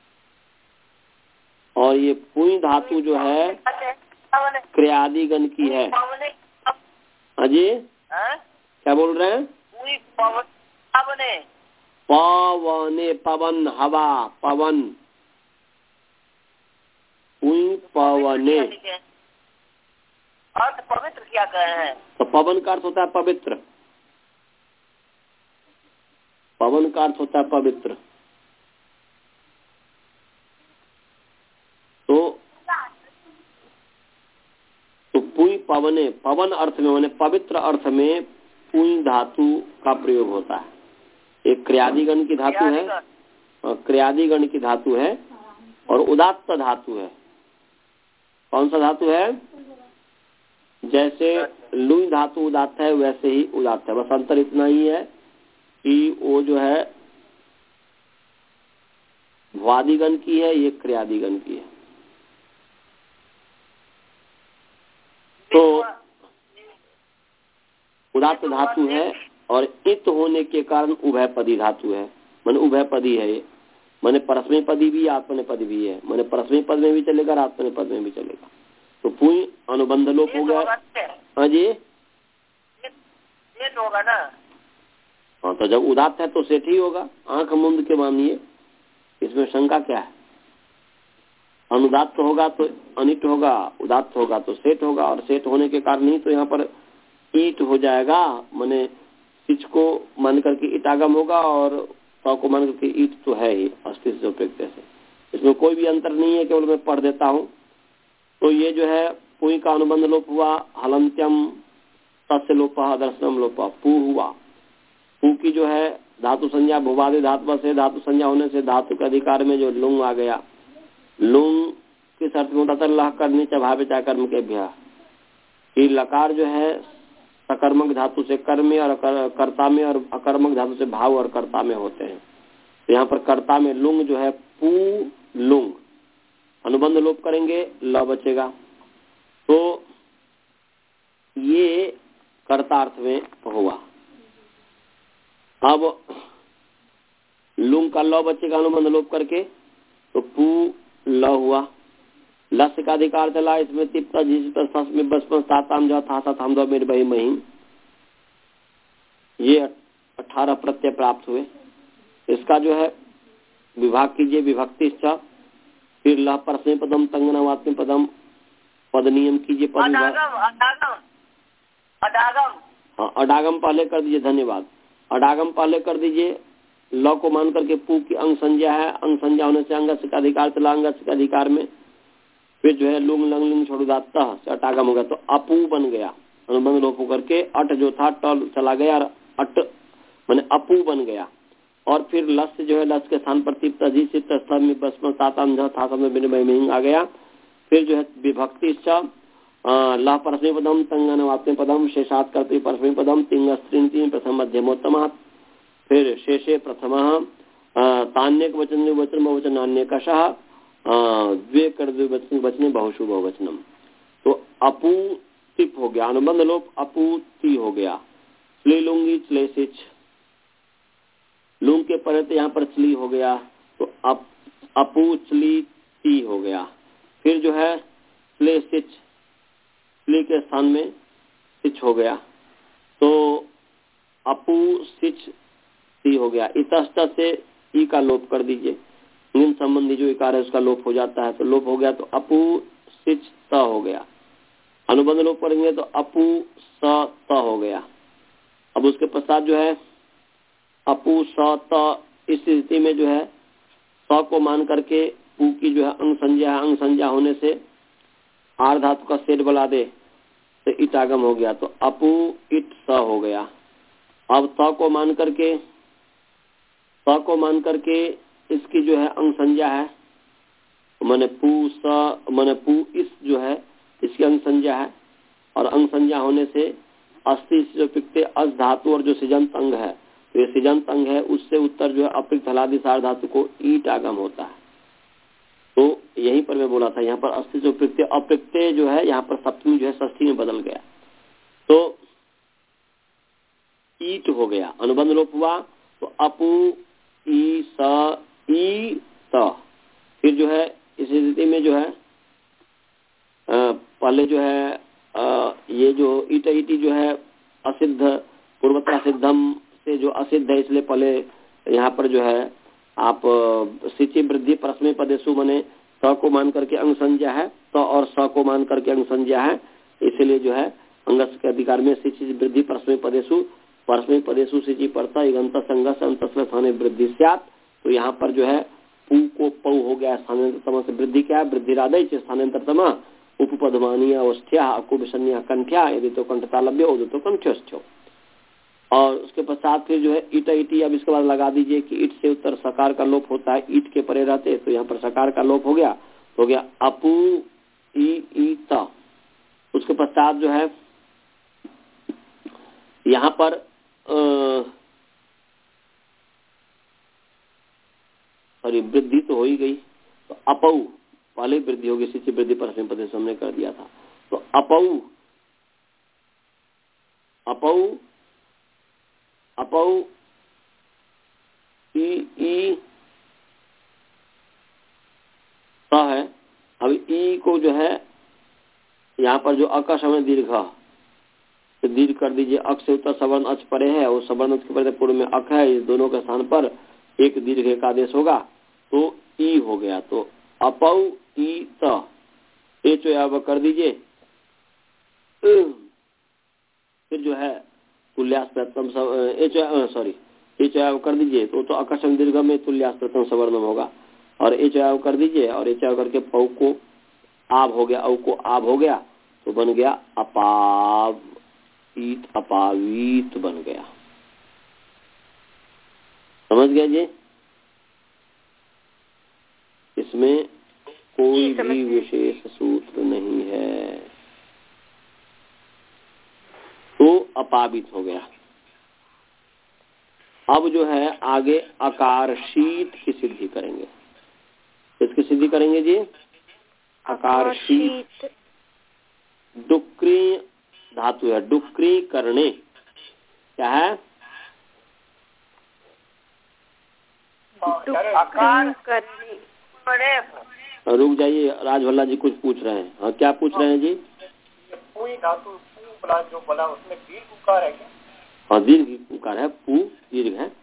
और ये पुई धातु जो है क्रियादि गण की है। अजी क्या बोल रहे हैं? पवने पवने, पवन, हवा, पवन, पुई पवने। अर्थ पवित्र क्या कहे हैं? तो पवन का अर्थ होता है पवित्र। पवन का अर्थ होता है पवित्र। तो तो पुई पवने, पवन अर्थ में माने पवित्र अर्थ में पुई धातु का प्रयोग होता है। एक क्रियादिगण की धातु है, क्रियादिगण की धातु है और उदात्त धातु है। कौन सा धातु है? जैसे लुई धातु उदात्त है वैसे ही उदात्त है, बस अंतर इतना ही है कि वो जो है भ्वादिगण की है, ये क्रियादिगण की है। तो उदात्त धातु है और इत होने के कारण उभयपदी धातु है। माने उभयपदी है ये, माने परस्मय पदी भी आत्मने पद भी है। माने परस्मय पद में भी चलेगा और आत्मने पद में भी चलेगा। तो पुई अनुबंध लोप हो गया। हाँ जी, सेठ होगा ना? हाँ, तो जब उदात्त है तो सेठ ही होगा। आंख मूंद के मानिए, इसमें शंका क्या है? अनुदात्त होगा तो अनिट होगा, उदात्त होगा तो सेठ होगा, और सेठ होने के कारण ही तो यहाँ पर ईट हो जाएगा। माने सिच को मान करके ईटागम होगा और सौ को मान करके ईट तो है ही अस्तित्व से उपयुक्त से। इसमें कोई भी अंतर नहीं है, केवल मैं पढ़ देता हूँ। तो ये जो है पुई का अनुबंध लोप हुआ, हलंत्यम तस्य लोप, दर्शनम लोप, पू हुआ। पू की जो है धातु संज्ञा भुवादि धातु से, धातु संज्ञा होने से धातु के अधिकार में जो लुंग आ गया। लुंग किस अर्थ में होता था? लह करनी चभावे चा कर्म के भ्या। ये लकार जो है सकर्मक धातु से कर्म में और कर्ता में, और अकर्मक धातु से भाव और कर्ता में होते हैं। तो यहाँ पर कर्ता में लुंग जो है पू लुंग, अनुबंध लोप करेंगे ल बचेगा। तो ये कर्तार्थ में हुआ। अब लुंग का ल बचेगा अनुबंध लोप करके, तो पू ल हुआ। लस्य का अधिकार चला, इसमें तिप्ता जिस में बचपन साताम जो था साताम दो मेरे बही महीन, ये अठारह प्रत्यय प्राप्त हुए। इसका जो है विभाग कीजिए, विभक्ति इच्छा, फिर ला परस्मय पदम तंगनावात्म पदम पद नियम कीजिए। पद अडागम, अडागम, अडागम। हाँ, अडागम पहले कर दीजिए, धन्यवाद। अडागम पहले कर दीजिए। ल को मान करके पू की अंग संज्ञा है, अंग संज्ञा होने से अंगस्य का अधिकार चला, अंगस्य के अधिकार में फिर जो है लुंग लंग लिंग छोड़ुदात्ता से अटागम हो गया, तो अपू बन गया। अनुबंध लोप होकर के अट जो था टल चला गया और अट माने अपू बन गया। और फिर लस्य जो है लस के स्थान पर तिप्त जी चित्त स्थल में बसम साताम था सब में बिन आ गया। फिर जो है विभक्ति इच्छा लह परस्मय पदम तंगन वात्म पदम शेषात करते परस्मय पदम तिंग स्त्रीन प्रथम मध्यमोत्तम। फिर शेषे प्रथमः तान्यक वचन वचन बहुवचन अन्यकशः द्वे कर द्विवचन वचने बहुषु बहुवचनम। तो अपू तिप हो गया, अनुबंध लोप अपू ती हो गया। चले लूंगी चले सिच, लूंग के परे तो यहाँ पर चली हो गया, तो अप अपू चली ती हो गया। फिर जो है चले सिच, चली के स्थान में सिच हो गया, तो अपू सिच ती हो गया। इतस्त से ई का लोप कर दीजिए, निम्न संबंधी जो इकार है उसका लोप हो जाता है, तो लोप हो गया, तो अपू सिच त हो गया। अनुबंध लोप करेंगे तो अपू स त हो गया। अब उसके पश्चात जो है अपू स त, इस स्थिति में जो है स को मान करके पू की जो है अंग संज्ञा है, अंग संज्ञा होने से आर धातु का सेठ बला दे तो इट आगम हो गया, तो अपू इट स हो गया। अब त को मान करके स को मान करके इसकी जो है अंग संज्ञा है, माने पू स माने पू इस जो है इसकी अंग संज्ञा है, और अंग संज्ञा होने से अस्थि जो पिक्ते अस धातु और जो सिजंत अंग है, तो ये सिजंत अंग है, उससे उत्तर जो है अपिक्त हलादि सार धातु को ईट आगम होता है। तो यहीं पर मैं बोला था, यहाँ पर अस्थि जो पिक्ते अपिक्ते जो है यहाँ पर सप्तमी जो है षष्ठी में बदल गया, तो ईट हो गया। अनुबंध लोप हुआ तो अपू ई स ई त। फिर जो है इस स्थिति में जो है आ, पहले जो है आ, ये जो ईट ईटी जो है असिद्ध पूर्वत्र सिद्धम से जो असिद्ध है, इसलिए पहले यहाँ पर जो है आप सिचि वृद्धि परस्मय पदेशु मने स को मान करके अंग संज्ञा है, त और स को मान करके अंग संज्ञा है, इसलिए जो है अंगस के अधिकार में सिचि वृद्धि परस्मय पदेशु परस्मय पदेशु सिचि पड़ता अंत संगस अंतस्ल स्थाने वृद्धि स्यात्। तो यहाँ पर जो है पू को पौ हो गया, स्थानांतरतम से वृद्धि क्या है, वृद्धि राधय स्थानांतरतम उपपदमानीय अवस्थ्या अकुविषण्य कंठ्या, यदि तो कंठतालभ्य हो तो कंठ्यस्थ्यो। और उसके पश्चात फिर जो है ईट ईटी, अब इसके बाद लगा दीजिए कि ईट से उत्तर सकार का लोप होता है, ईट के परे रहते, तो यहाँ पर सकार का लोप हो गया, हो गया अपू ई ई त। उसके पश्चात जो है यहाँ पर सॉरी वृद्धि तो हो ही गई, तो अपऊ पहले वृद्धि होगी, सिचि वृद्धि पर पद हमने कर दिया था, तो अपऊ अपऊ अपऊ ई ई स है। अब ई को जो है यहाँ पर जो अक समय दीर्घ, तो दीर्घ कर दीजिए, अक से उत्तर सवर्ण अच परे है और सवर्ण के परे पूर्व में अक है, इस दोनों के स्थान पर एक दीर्घ एक आदेश होगा, तो ई हो गया, तो अपौ ई त एच अब कर दीजिए। फिर जो है तुल्यास प्रथम एच सॉरी एच अब कर दीजिए, तो तो आकर्षण दीर्घ में तुल्यास प्रथम सवर्णम होगा, और एच अब कर दीजिए, और एच अब करके पौ को आब हो गया, औ को आब हो गया, तो बन गया अपाव ईत अपावीत बन गया। समझ गया जी? इसमें कोई भी विशेष सूत्र नहीं है, तो अपावित हो गया। अब जो है आगे अकारशीत की सिद्धि करेंगे। किसकी सिद्धि करेंगे जी? अकारशीत। डुक्री धातु है, डुक्री करने क्या है? डुक्री करने। रुक जाइए, राजभल्ला जी कुछ पूछ रहे हैं। हाँ, क्या पूछ रहे हैं जी? पूई धातु पू बला जो बला उसमें दीर्घ उकार है क्या? हाँ, दीर्घ उकार है, पू दीर्घ है।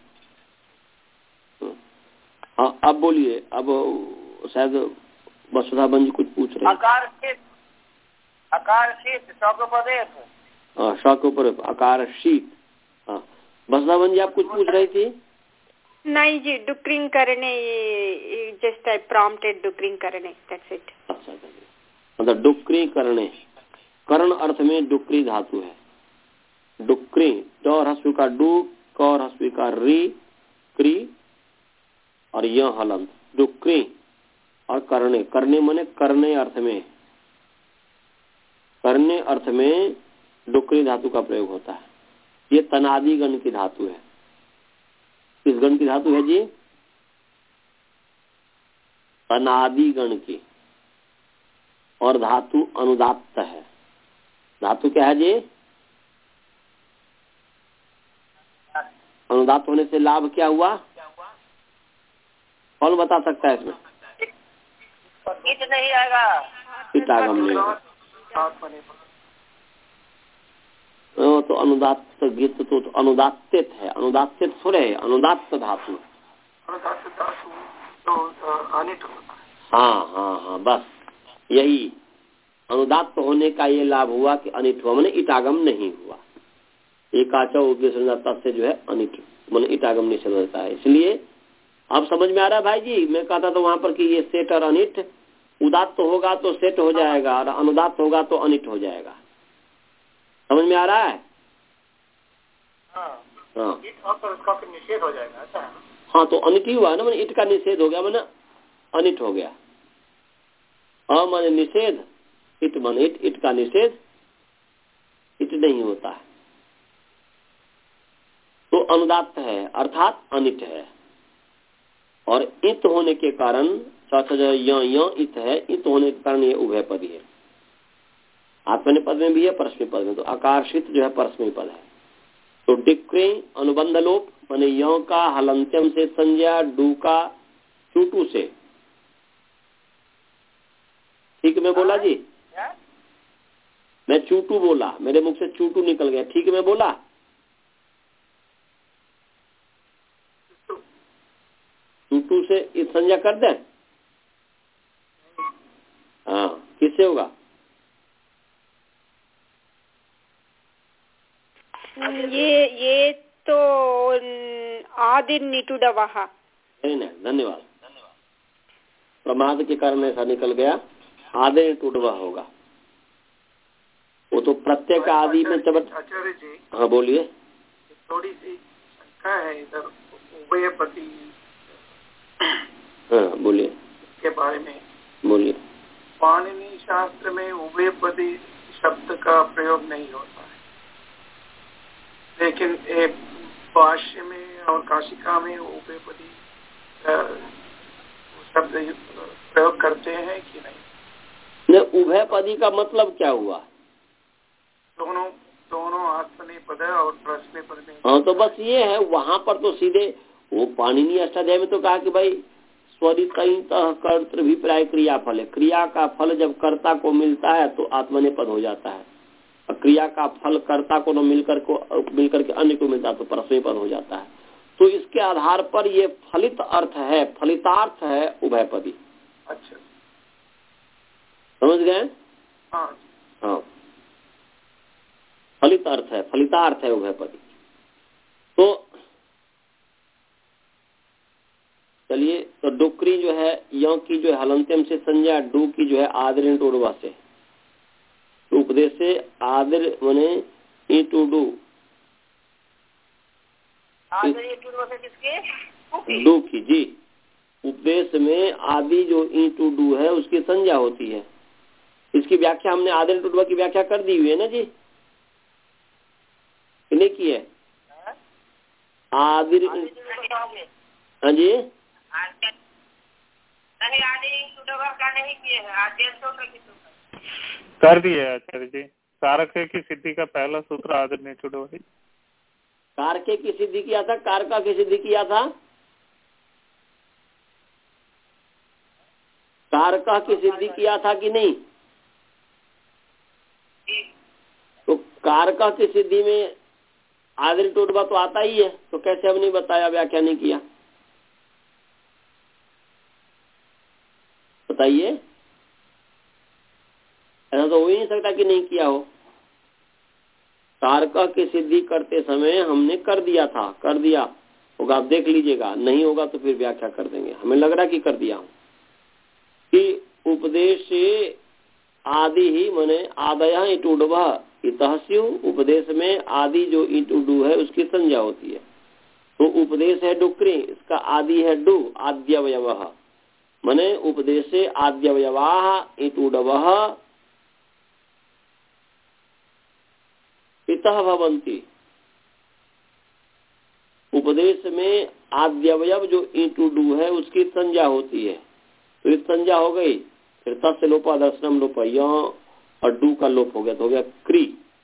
हाँ, अब बोलिए, अब शायद वसुधाबन जी कुछ पूछ रहे हैं। आकार शीत, आकार शीत शौकोपदेश। हाँ, शौक ऊपर आकार शीत। हाँ, वसुधाबन जी आप कुछ पूछ रही थी? नहीं जी, डुक्रिंग करने, जस्ट आई प्रॉम्प्टेड डुक्रिंग करने, दैट्स इट। अच्छा, मतलब डुक्री करने, करण अर्थ में डुक्री धातु है। डुक्री, डॉर हस्वी का डू, कौर हस्वी का री, क्री और यह हलंत, डुक्री और करने। करने माने करने अर्थ में, करने अर्थ में डुक्री धातु का प्रयोग होता है। ये तनादिगण की धातु है। किस गण की धातु है जी? अनादि गण की। और धातु अनुदात्त है। धातु क्या है जी? अनुदात्त होने से लाभ क्या हुआ? कौन बता सकता है इसमें? ईट नहीं आएगा। ईटागम नहीं होगा। तो अनुदात्त गीत तो, तो अनुदात्तित है। अनुदात्तित थोड़े है, अनुदात्त धातु। अनुदात्त धातु तो अनिट होता है। हाँ हाँ हाँ, बस यही अनुदात्त होने का ये लाभ हुआ कि अनिट हुआ, मैंने ईटागम नहीं हुआ। एकाचा उपदेश से जो है अनिट मैंने ईटागम नहीं समझता है। इसलिए अब समझ में आ रहा है भाई जी? मैं कहता था वहां पर कि ये सेट और अनिट, उदात्त तो होगा तो सेट हो जाएगा और अनुदात्त होगा तो अनिट हो जाएगा। समझ में आ रहा है? हाँ हाँ तो उसका फिर निषेध हो जाएगा। ऐसा है? हाँ, तो अनिट ही हुआ ना, मैंने इट का निषेध हो गया, मैंने अनिट हो गया। अ माने निषेध, इट माने इट, इट का निषेध, इट नहीं होता है तो अनुदात्त है अर्थात अनिट है। और इत होने के कारण य इत है, इत होने के कारण ये उभय पद है। आत्मनेपद पद में भी है, परस्मै पद में। तो आकर्षित जो है परस्मै पद है। तो डिक्रे अनुबंध लोप माने यो का हलंत्यम से संज्ञा, डू का चूटू से। ठीक मैं बोला जी? मैं चूटू बोला, मेरे मुख से चूटू निकल गया। ठीक मैं बोला? चूटू से इस संज्ञा कर दे। हाँ, किससे होगा? ये ये तो आदिर निटुडवः। नहीं नहीं, धन्यवाद। प्रमाद के कारण ऐसा निकल गया, आदिर निटुडवः होगा। वो तो प्रत्येक आदि में चबट। आचार्य जी, हाँ बोलिए। थोड़ी सी शंका है इधर उभयपति। हाँ बोलिए। के बारे में बोलिए। पाणिनि शास्त्र में उभयपति शब्द का प्रयोग नहीं होता है, लेकिन भाष्य में और काशिका में उभयपति शब्द प्रयोग करते हैं कि नहीं? नहीं, उभयपदी का मतलब क्या हुआ? दोनों दोनों आत्मनेपद और परस्मैपद में। हाँ तो बस ये है, वहां पर तो सीधे वो पाणिनि अष्टाध्याय में तो कहा कि भाई स्वरितः कर्तृभिप्राय क्रिया फल है। क्रिया का फल जब कर्ता को मिलता है तो आत्मनेपद हो जाता है। क्रिया का फल कर्ता को न मिलकर को मिलकर के अन्य को मिलता है तो परस्मैपद हो जाता है। तो इसके आधार पर ये फलित अर्थ है, फलितार्थ है उभयपदी। अच्छा, समझ गए? हाँ हाँ, फलित अर्थ है, फलितार्थ है उभयपदी। तो चलिए, तो डुक्री जो है यो की जो है हलंत्यम से संज्ञा, डू की जो है आदर टूडवा से। उपदेश से आदर मने ई टू डू, डू की जी। उपदेश में आदि जो ई टू डू है उसकी संज्ञा होती है। इसकी व्याख्या हमने आदर टूडवा की व्याख्या कर दी हुई है ना जी? नहीं की है? आदिर, हाँ जी, कर दिए आचार्य जी। कारक की सिद्धि का पहला सूत्र आदर ने छुड़ो। कारके की सिद्धि किया था, कारका की सिद्धि किया था, कारका की सिद्धि किया था कि नहीं? तो कारका की सिद्धि में आदर टोटवा तो आता ही है, तो कैसे हम नहीं बताया, व्याख्या नहीं किया? बताइए। ऐसा तो हो ही नहीं सकता कि नहीं किया हो। कारका की सिद्धि करते समय हमने कर दिया था, कर दिया होगा, आप देख लीजिएगा। नहीं होगा तो फिर व्याख्या कर देंगे। हमें लग रहा है कि कर दिया हूं कि उपदेश आदि ही मने आदया इटुडव इतस्यु। उपदेश में आदि जो इटुडू है उसकी संज्ञा होती है। तो उपदेश है डुक्री, इसका आदि है डू, आद्यवयवः मने उपदेशे आद्यवयवाः इटुडवः इतः भवन्ति। उपदेश में आद्यवयव जो ई टू डू है उसकी संज्ञा होती है, तो इस संज्ञा हो गई, फिर तस्य लोपा दर्शनम लोप, य और डू का लोप हो गया तो हो गया क्री।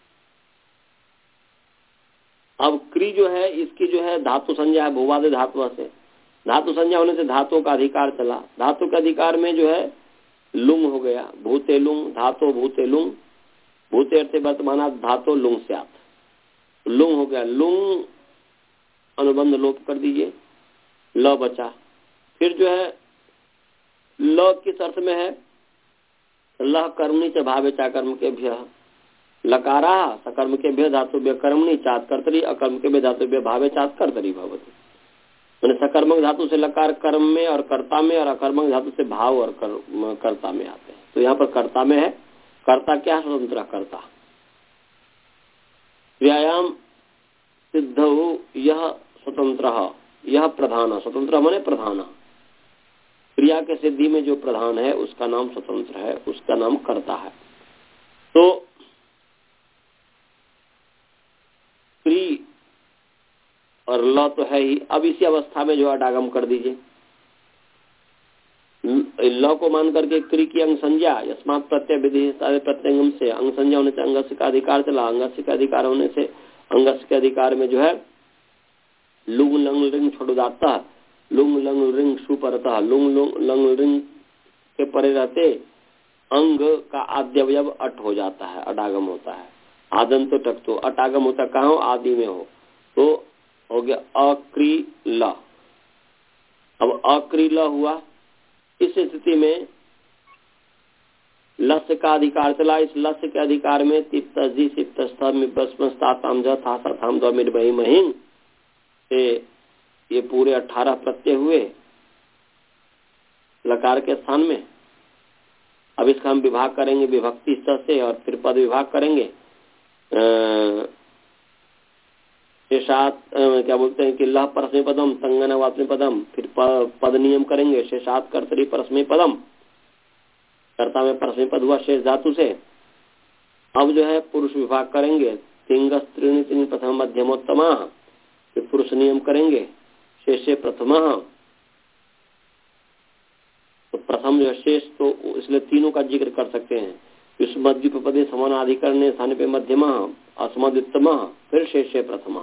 अब क्री जो है इसकी जो है धातु संज्ञा है भूवादि धातु से, धातु संज्ञा होने से धातु का अधिकार चला, धातु के अधिकार में जो है लुंग हो गया, भूते लुंग धातु भूते लुंग, भूते अर्थ वर्तमान धातु लुंग से आत, लुंग हो गया, लुंग अनुबंध लोप कर दीजिए, ल बचा। फिर जो है ल किस अर्थ में है, लह कर्मणि च भावे चा कर्म के भ्य, लकारा सकर्म के भ्य धातु भ्य कर्मणि चात कर्तरी, अकर्म के भ्य धातु भ्य भावे चात कर्तरी भवति। मैंने सकर्मक धातु से लकार कर्म में और कर्ता में, और अकर्मक धातु से भाव और कर, कर्ता में आते हैं। तो यहाँ पर कर्ता में है, कर्ता क्या स्वतंत्र कर्ता। व्यायाम सिद्ध हो यह स्वतंत्र, यह प्रधान, स्वतंत्र माने प्रधान, क्रिया के सिद्धि में जो प्रधान है उसका नाम स्वतंत्र है, उसका नाम कर्ता है। तो क्री और ल तो है ही। अब इसी अवस्था में जो अडागम कर दीजिए, ल को मान करके क्री की अंग संज्ञा, यस्मात् प्रत्यय विधि प्रत्यंगम से अंग संज्ञा होने से अंगस्य का अधिकार चला, अंगस्य का अधिकार होने से अंगस्य के अधिकार में जो है लुंग लंग रिंग छोड़दाता, लुंग लंग रिंग सुपरता, लुंग लुंग लंग रिंग के परे रहते अंग का आद्यवयव अट हो जाता है, अडागम होता है। आदन तो टक तो अटागम होता कहाँ हो, आदि में हो, तो हो गया अक्रील। अब अक्रील हुआ, इस स्थिति में लस्य का अधिकार चला, इस लस्य के अधिकार में तिप्तजी महिंग से ये पूरे अठारह प्रत्यय हुए लकार के स्थान में। अब इसका हम विभाग करेंगे विभक्ति स्तर से, और फिर पद विभाग करेंगे शेषात, क्या बोलते हैं कि लह परस्मै पदम तंगन वात्मी पदम, फिर पद नियम करेंगे शेषात कर्तरी परस्मै पदम, कर्ता में परस्मै पद हुआ शेष धातु से। अब जो है पुरुष विभाग करेंगे तिंग त्रीणि तीन प्रथम मध्यमोत्तमा, फिर पुरुष नियम करेंगे शेषे प्रथमा, तो प्रथम जो शेष तो इसलिए तीनों का जिक्र कर सकते हैं, युष्मद्वीपदे समानाधिकरणे स्थान पे मध्यमा अस्मद्युत्तमा, फिर शेषे प्रथमा।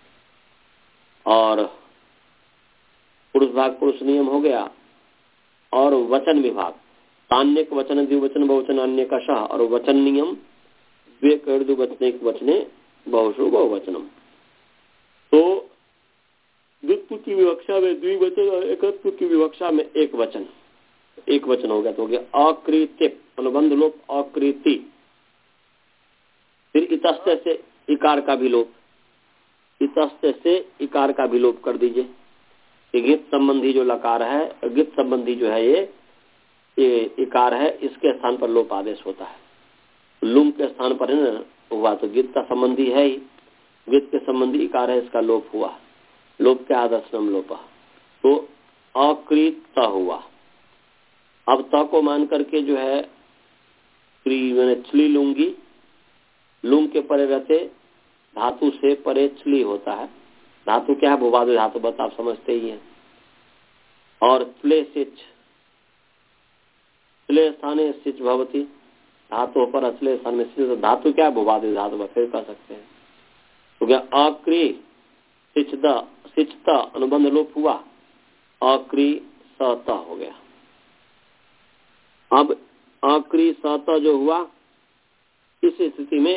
और पुरुष भाग पुरुष नियम हो गया। और वचन विभाग तान्यक वचन द्विवचन बहुवचन अन्य का शह, और वचन नियम द्वे कर्दुवचने वचने बहुषु बहुवचनम। तो द्वित्व की विवक्षा में द्विवचन और एकत्व की विवक्षा में एक वचन, एक वचन हो गया तो हो गया अकृत्य, अनुबंध लोप अकृति। फिर इतस्ते से इकार का भी लोप, इतस्ते से इकार का भी लोप कर दीजिए। गित संबंधी जो लकार है, गित संबंधी जो है ये ये इकार है, इसके स्थान पर लोप आदेश होता है। लुंग के स्थान पर है ना हुआ, तो गित का संबंधी है ही, गित के संबंधी इकार है, इसका लोप हुआ, लोप के आदर्शनम लोप, तो अकृत हुआ। अब त को मान करके जो है मैंने छली लूंगी, लुंग के परे रहते धातु से परे छली होता है। धातु क्या है, भूवादि धातु, बस आप समझते ही हैं। और त्ले सिच, त्ले स्थाने सिच भवती, धातु पर अचले स्थान में सिच, धातु क्या है, भूवादि धातु, फिर कह सकते हैं। तो क्या अक्री सिचद सिचत अनुबंध लोप हुआ, अक्री सत हो गया। अब अक्री सत जो हुआ, इस स्थिति में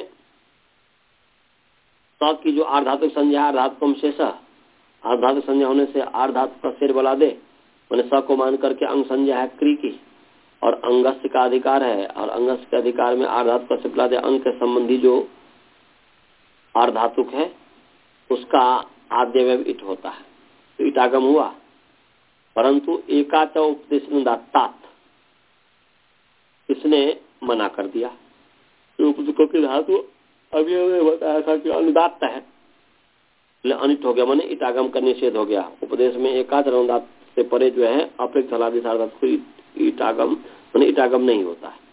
स की जो आर्धातुक संज्ञा आर्धातुकम शेष, आर्धातुक संज्ञा होने से आर्धातुक का शेर बला दे, मैंने स को मान करके अंग संज्ञा है क्री की, और अंगस्य का अधिकार है, और अंगस्य के अधिकार में आर्धातुक का शेर बला दे, अंग के संबंधी जो आर्धातुक है उसका आद्यवयव इट होता है, तो इटागम हुआ। परंतु एकाच उपदेश तात, इसने मना कर दिया। तो उपदेशों की धातु अभी हमने बताया था कि अनुदात्त है, अनिट हो गया, माने इटागम का निषेध हो गया। उपदेश में एकाच अनुदात्त से परे जो है अपेक्ष हलादि सार्वधातु इटागम माने इटागम नहीं होता है,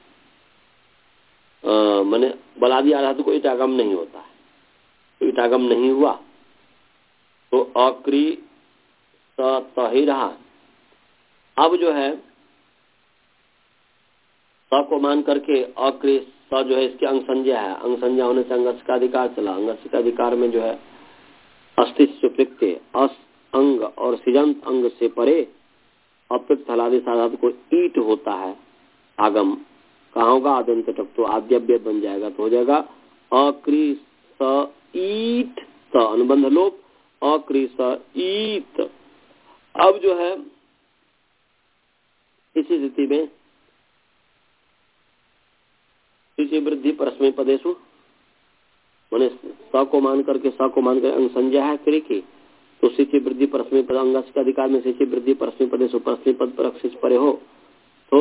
माने बलादि आधातु को इटागम नहीं होता है, तो इटागम नहीं हुआ। तो अक्री स त ही रहा। अब जो है स को मान करके अक्रिय स जो है इसकी अंग संज्ञा है, अंग संज्ञा होने से अंगस्य का अधिकार चला। अंगस्य का अधिकार में जो है अस्तित्व प्रत्यय अस अंग और सिजंत अंग से परे अप्रत्यय हलादि साधातु को ईट होता है। आगम कहाँ होगा? आद्यंत तक तो आद्यव्य बन जाएगा, तो हो जाएगा अक्री स ईट त, अनुबंध लोप अक्री स ईट। अब जो है इसी स्थिति में इसी वृद्धि परस्मय पदेशु मैंने स को मान करके स को मान कर अंग संज्ञा है क्रिय की, तो सिचि वृद्धि परस्मय पद अंगस्य के अधिकार में सिचि वृद्धि परस्मय पदेशु परस्मय पद पर अक्षिच परे हो तो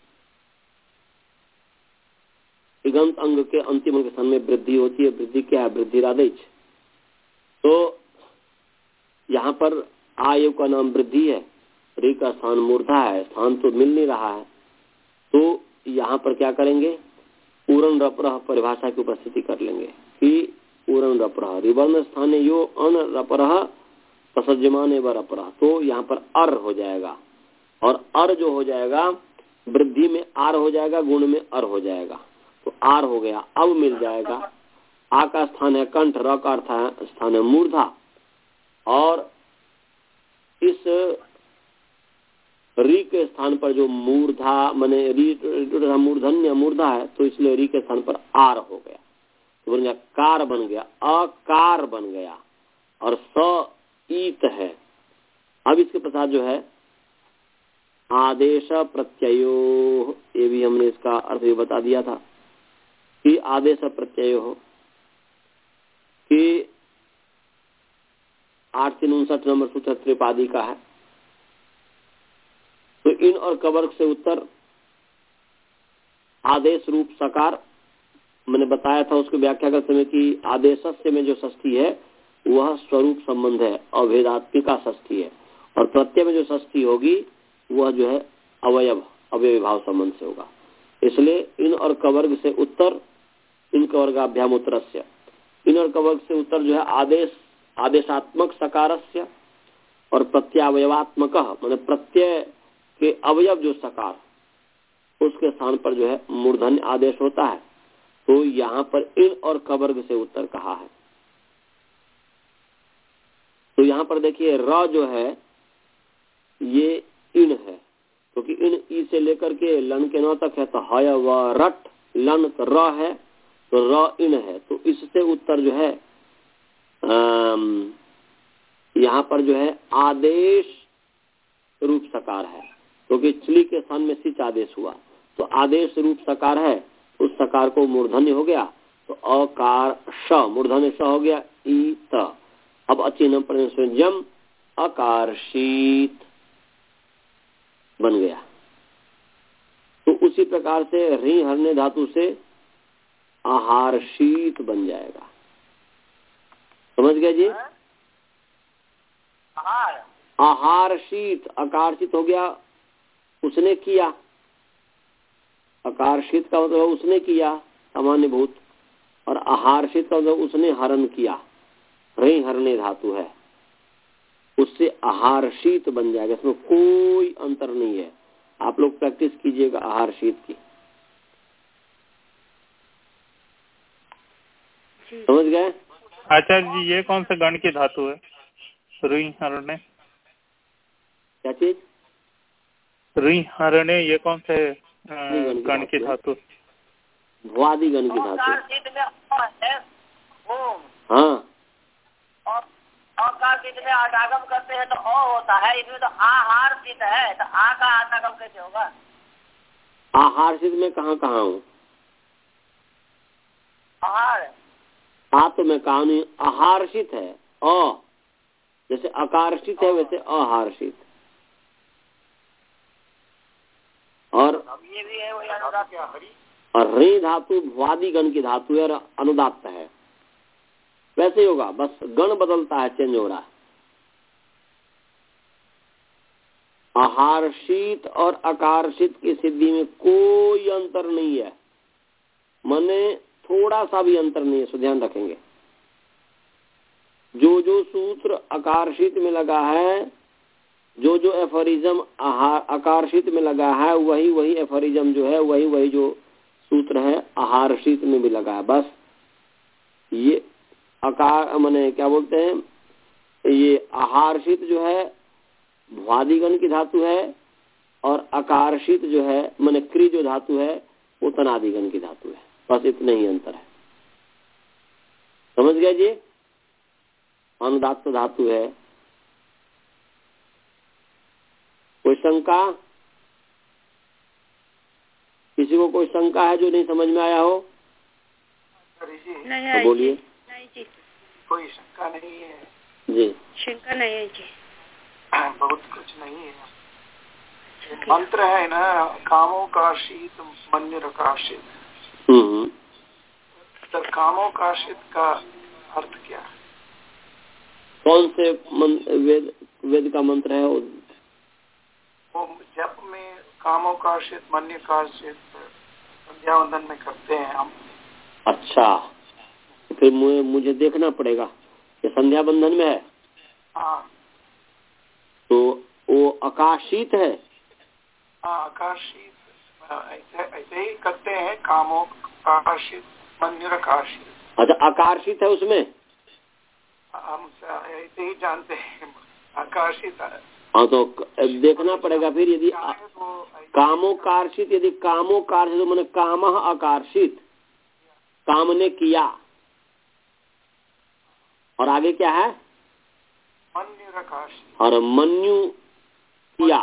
इगंत अंग के अंतिम अंग स्थान में वृद्धि होती है। वृद्धि क्या है? वृद्धि रादेच। तो यहाँ पर आयु का नाम वृद्धि है, री का स्थान मूर्धा है, स्थान तो मिल नहीं रहा है, तो यहाँ पर क्या करेंगे? पूर्ण रपरह परिभाषा की उपस्थिति कर लेंगे कि पूर्ण रपरह रिवर्ण स्थान यो अन रपरह तसज्जमान एवं रपरह, तो यहाँ पर अर हो जाएगा और अर जो हो जाएगा वृद्धि में आर हो जाएगा, गुण में अर हो जाएगा, तो आर हो गया। अब मिल जाएगा आ का स्थान है कंठ, र का अर्थ स्थान है मूर्धा, और इस री के स्थान पर जो मूर्धा माने री मूर्धन्य मूर्धा है, तो इसलिए री के स्थान पर आर हो गया, तो बन गया कार बन गया, अकार बन गया और स ईत है। अब इसके पश्चात जो है आदेश प्रत्ययो, ये भी हमने इसका अर्थ भी बता दिया था कि आदेश प्रत्यय हो कि आठ तीन उनसठ नंबर सूत्र त्रिपादी का है। तो इन और कवर्ग से उत्तर आदेश रूप सकार मैंने बताया था, उसकी व्याख्या करते समय कि आदेशस्य में जो षष्ठी है वह स्वरूप संबंध है, अभेदात्मिका षष्ठी है, और प्रत्यय में जो षष्ठी होगी वह जो है अवयव अवयव भाव संबंध से होगा। इसलिए इन और कवर्ग से उत्तर इन कवर्गाभ्याम उत्तरस्य, इन और कवर्ग से उत्तर जो है आदेश आदेशात्मक सकारस्य और प्रत्यावयवात्मक माने प्रत्यय के अवयव जो सकार उसके स्थान पर जो है मूर्धन्य आदेश होता है। तो यहाँ पर इन और कवर्ग से उत्तर कहा है। तो यहाँ पर देखिए र जो है ये इन है, क्योंकि तो इन ई से लेकर के लन के नौ तक है, तो हय व रट लन तो र है, तो र इन है, तो इससे उत्तर जो है यहाँ पर जो है आदेश रूप सकार है, क्योंकि तो चली के स्थान में सिच आदेश हुआ, तो आदेश रूप सकार है, उस सकार को मूर्धन्य हो गया, तो अकार श मूर्धन्य श हो गया ई त। अब अचिन्ह जम अकार शीत बन गया। तो उसी प्रकार से री हरने धातु से आहार शीत बन जाएगा। समझ गए जी? आहार आहार शीत अकार शीत हो गया, उसने किया। अकार शीत का मतलब उसने किया सामान्य भूत, और आहार शीत का मतलब उसने हरण किया, री हरने धातु है, उससे आहार शीत बन जाएगा। इसमें कोई अंतर नहीं है। आप लोग प्रैक्टिस कीजिएगा आहार शीत की। समझ गए? आचार्य जी ये कौन सा गण की धातु है? रुई हरणे क्या चीज? रुई हरणे ये कौन से गण की धातु? भ्वादि गण की धातु। हाँ, अकार शीत में आगम करते हैं तो अ होता है, इसमें तो आहार शीत है, तो आ का आगम कैसे होगा? आहार शीत में कहाँ कहाँ हूँ? आहार आ तो मैं कहा नहीं, आहार्षित है। अ जैसे अकार्षित है वैसे अहार्षित। और ये भी है वही अनुदात है। और री धातु भ्वादि गण की धातु है और अनुदात्त है, वैसे ही होगा, बस गण बदलता है, चेंज हो रहा है। आहार्षित और अकार्षित की सिद्धि में कोई अंतर नहीं है, माने थोड़ा सा भी अंतर नहीं है, सो ध्यान रखेंगे। जो जो सूत्र अकार्षित में लगा है जो जो एफोरिज्म आकारशित में लगा है वही वही एफोरिज्म जो है वही वही जो सूत्र है आहारशित में भी लगा है। बस ये आकार माने क्या बोलते हैं, ये आहारशित जो है भ्वादिगण की धातु है और आकारशित जो है माने क्री जो धातु है वो तनादिगण की धातु है। बस इतने ही अंतर है। समझ गए जी? अनुदात्त धातु है। कोई शंका? किसी को कोई शंका है जो नहीं समझ में आया हो? नहीं, तो बोलिए। नहीं जी, कोई शंका नहीं है जी। शंका नहीं है जी, बहुत कुछ नहीं है। मंत्र है ना, कामों का शीत मन्य रकाशित। हम्म तो कामों का शीत का अर्थ क्या है? कौन से वेद वेद का मंत्र है? वो जप में कामों का शीत मन्य का शीत संध्या वंदन में करते हैं हम। अच्छा, तो फिर मुझे मुझे देखना पड़ेगा ये संध्या बंधन में है। हाँ, तो वो आकाशित है। हाँ आकाशित ऐसे ऐसे ही करते हैं, कामों आकाशित मन्य रकाशित। अच्छा, आकर्षित है उसमें। हम ऐसे ही जानते हैं आकाशित है। हाँ, तो देखना पड़ेगा फिर। यदि कामो कार्षित, यदि कामो कार्षित तो मैंने काम आकर्षित, काम ने किया, और आगे क्या है? मन्य रकाशित। और मन्यु किया।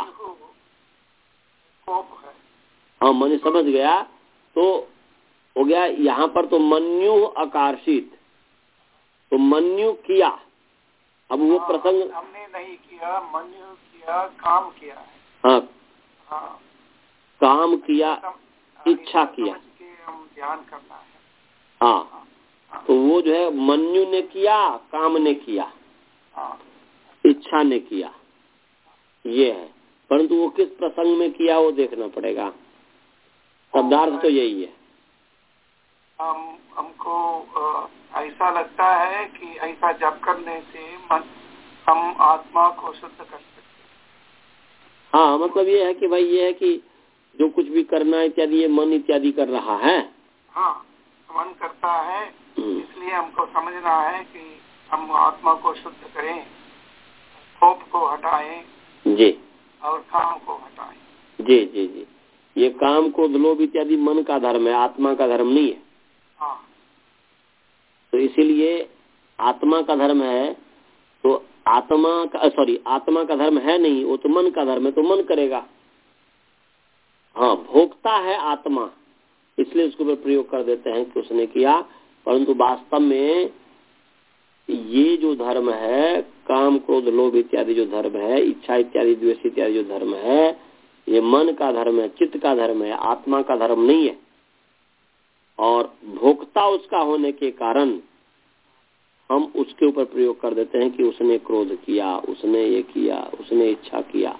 कोप है। हाँ, मैंने समझ गया। तो हो गया यहाँ पर तो मन्यु आकर्षित, तो मन्यु किया। अब वो हाँ, प्रसंग हमने नहीं किया, मन्यु किया, काम किया है। हाँ, हाँ, काम किया, इच्छा किया, हम ध्यान करना है। हाँ, हाँ। तो वो जो है मन्यु ने किया, काम ने किया, हाँ, इच्छा ने किया, ये है। परंतु वो किस प्रसंग में किया वो देखना पड़ेगा। शब्दार्थ तो यही है। हम हमको ऐसा लगता है कि ऐसा जप करने से मन हम आत्मा को शुद्ध कर सकते हैं। हाँ, मतलब ये है कि भाई ये है कि जो कुछ भी करना इत्यादि ये मन इत्यादि कर रहा है। हाँ, मन करता है, इसलिए हमको समझना है कि हम आत्मा को शुद्ध करें, कोप को हटाएं जी, और काम को हटाएं। जी जी जी। ये काम क्रोध लोभ इत्यादि मन का धर्म है, आत्मा का धर्म नहीं है। हाँ, तो इसीलिए आत्मा का धर्म है, तो आत्मा का सॉरी आत्मा का धर्म है नहीं, वो तो मन का धर्म है, तो मन करेगा। हाँ, भोगता है आत्मा, इसलिए उसको भी प्रयोग कर देते हैं कि उसने किया। परंतु वास्तव में ये जो धर्म है, काम क्रोध लोभ इत्यादि जो धर्म है, इच्छा इत्यादि द्वेष इत्यादि जो धर्म है, ये मन का धर्म है, चित्त का धर्म है, आत्मा का धर्म नहीं है। और भोक्ता उसका होने के कारण हम उसके ऊपर प्रयोग कर देते हैं कि उसने क्रोध किया, उसने ये किया, उसने इच्छा किया।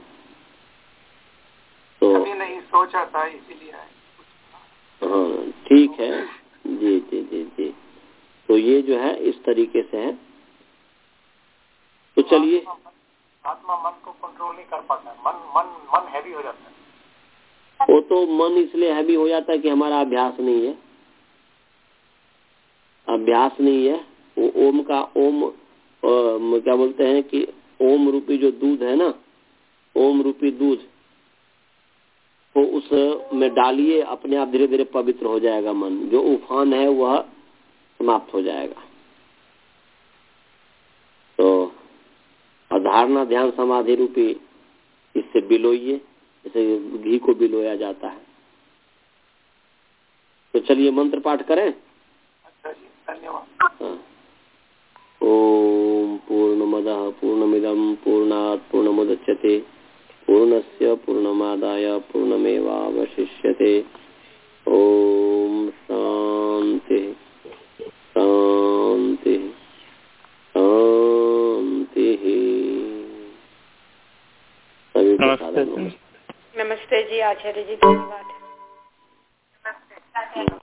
तो कभी नहीं सोचा था, इसीलिए। हाँ, ठीक है जी जी जी जी। तो ये जो है इस तरीके से है। तो चलिए, आत्मा मन को कंट्रोल नहीं कर पाता, मन मन मन हैवी हो जाता है। वो तो मन इसलिए हैवी हो जाता है कि हमारा अभ्यास नहीं है, अभ्यास नहीं है। वो ओम का ओम आ, क्या बोलते हैं कि ओम रूपी जो दूध है ना, ओम रूपी दूध, तो उस में डालिए, अपने आप धीरे धीरे पवित्र हो जाएगा मन। जो उफान है वह समाप्त हो जाएगा। तो अधारणा ध्यान समाधि रूपी इससे बिलोइए, जैसे घी को बिलोया जाता है। तो चलिए मंत्र पाठ करें। अच्छा जी, धन्यवाद। ओम पूर्णमदः पूर्णमिदं पूर्णात् पूर्णमुदच्यते पूर्णस्य पूर्णमादाय पूर्णमेवावशिष्यते। ओम शांति शांति शांति। सभी को सादर नमस्ते। नमस्ते जी आचार्य जी, धन्यवाद।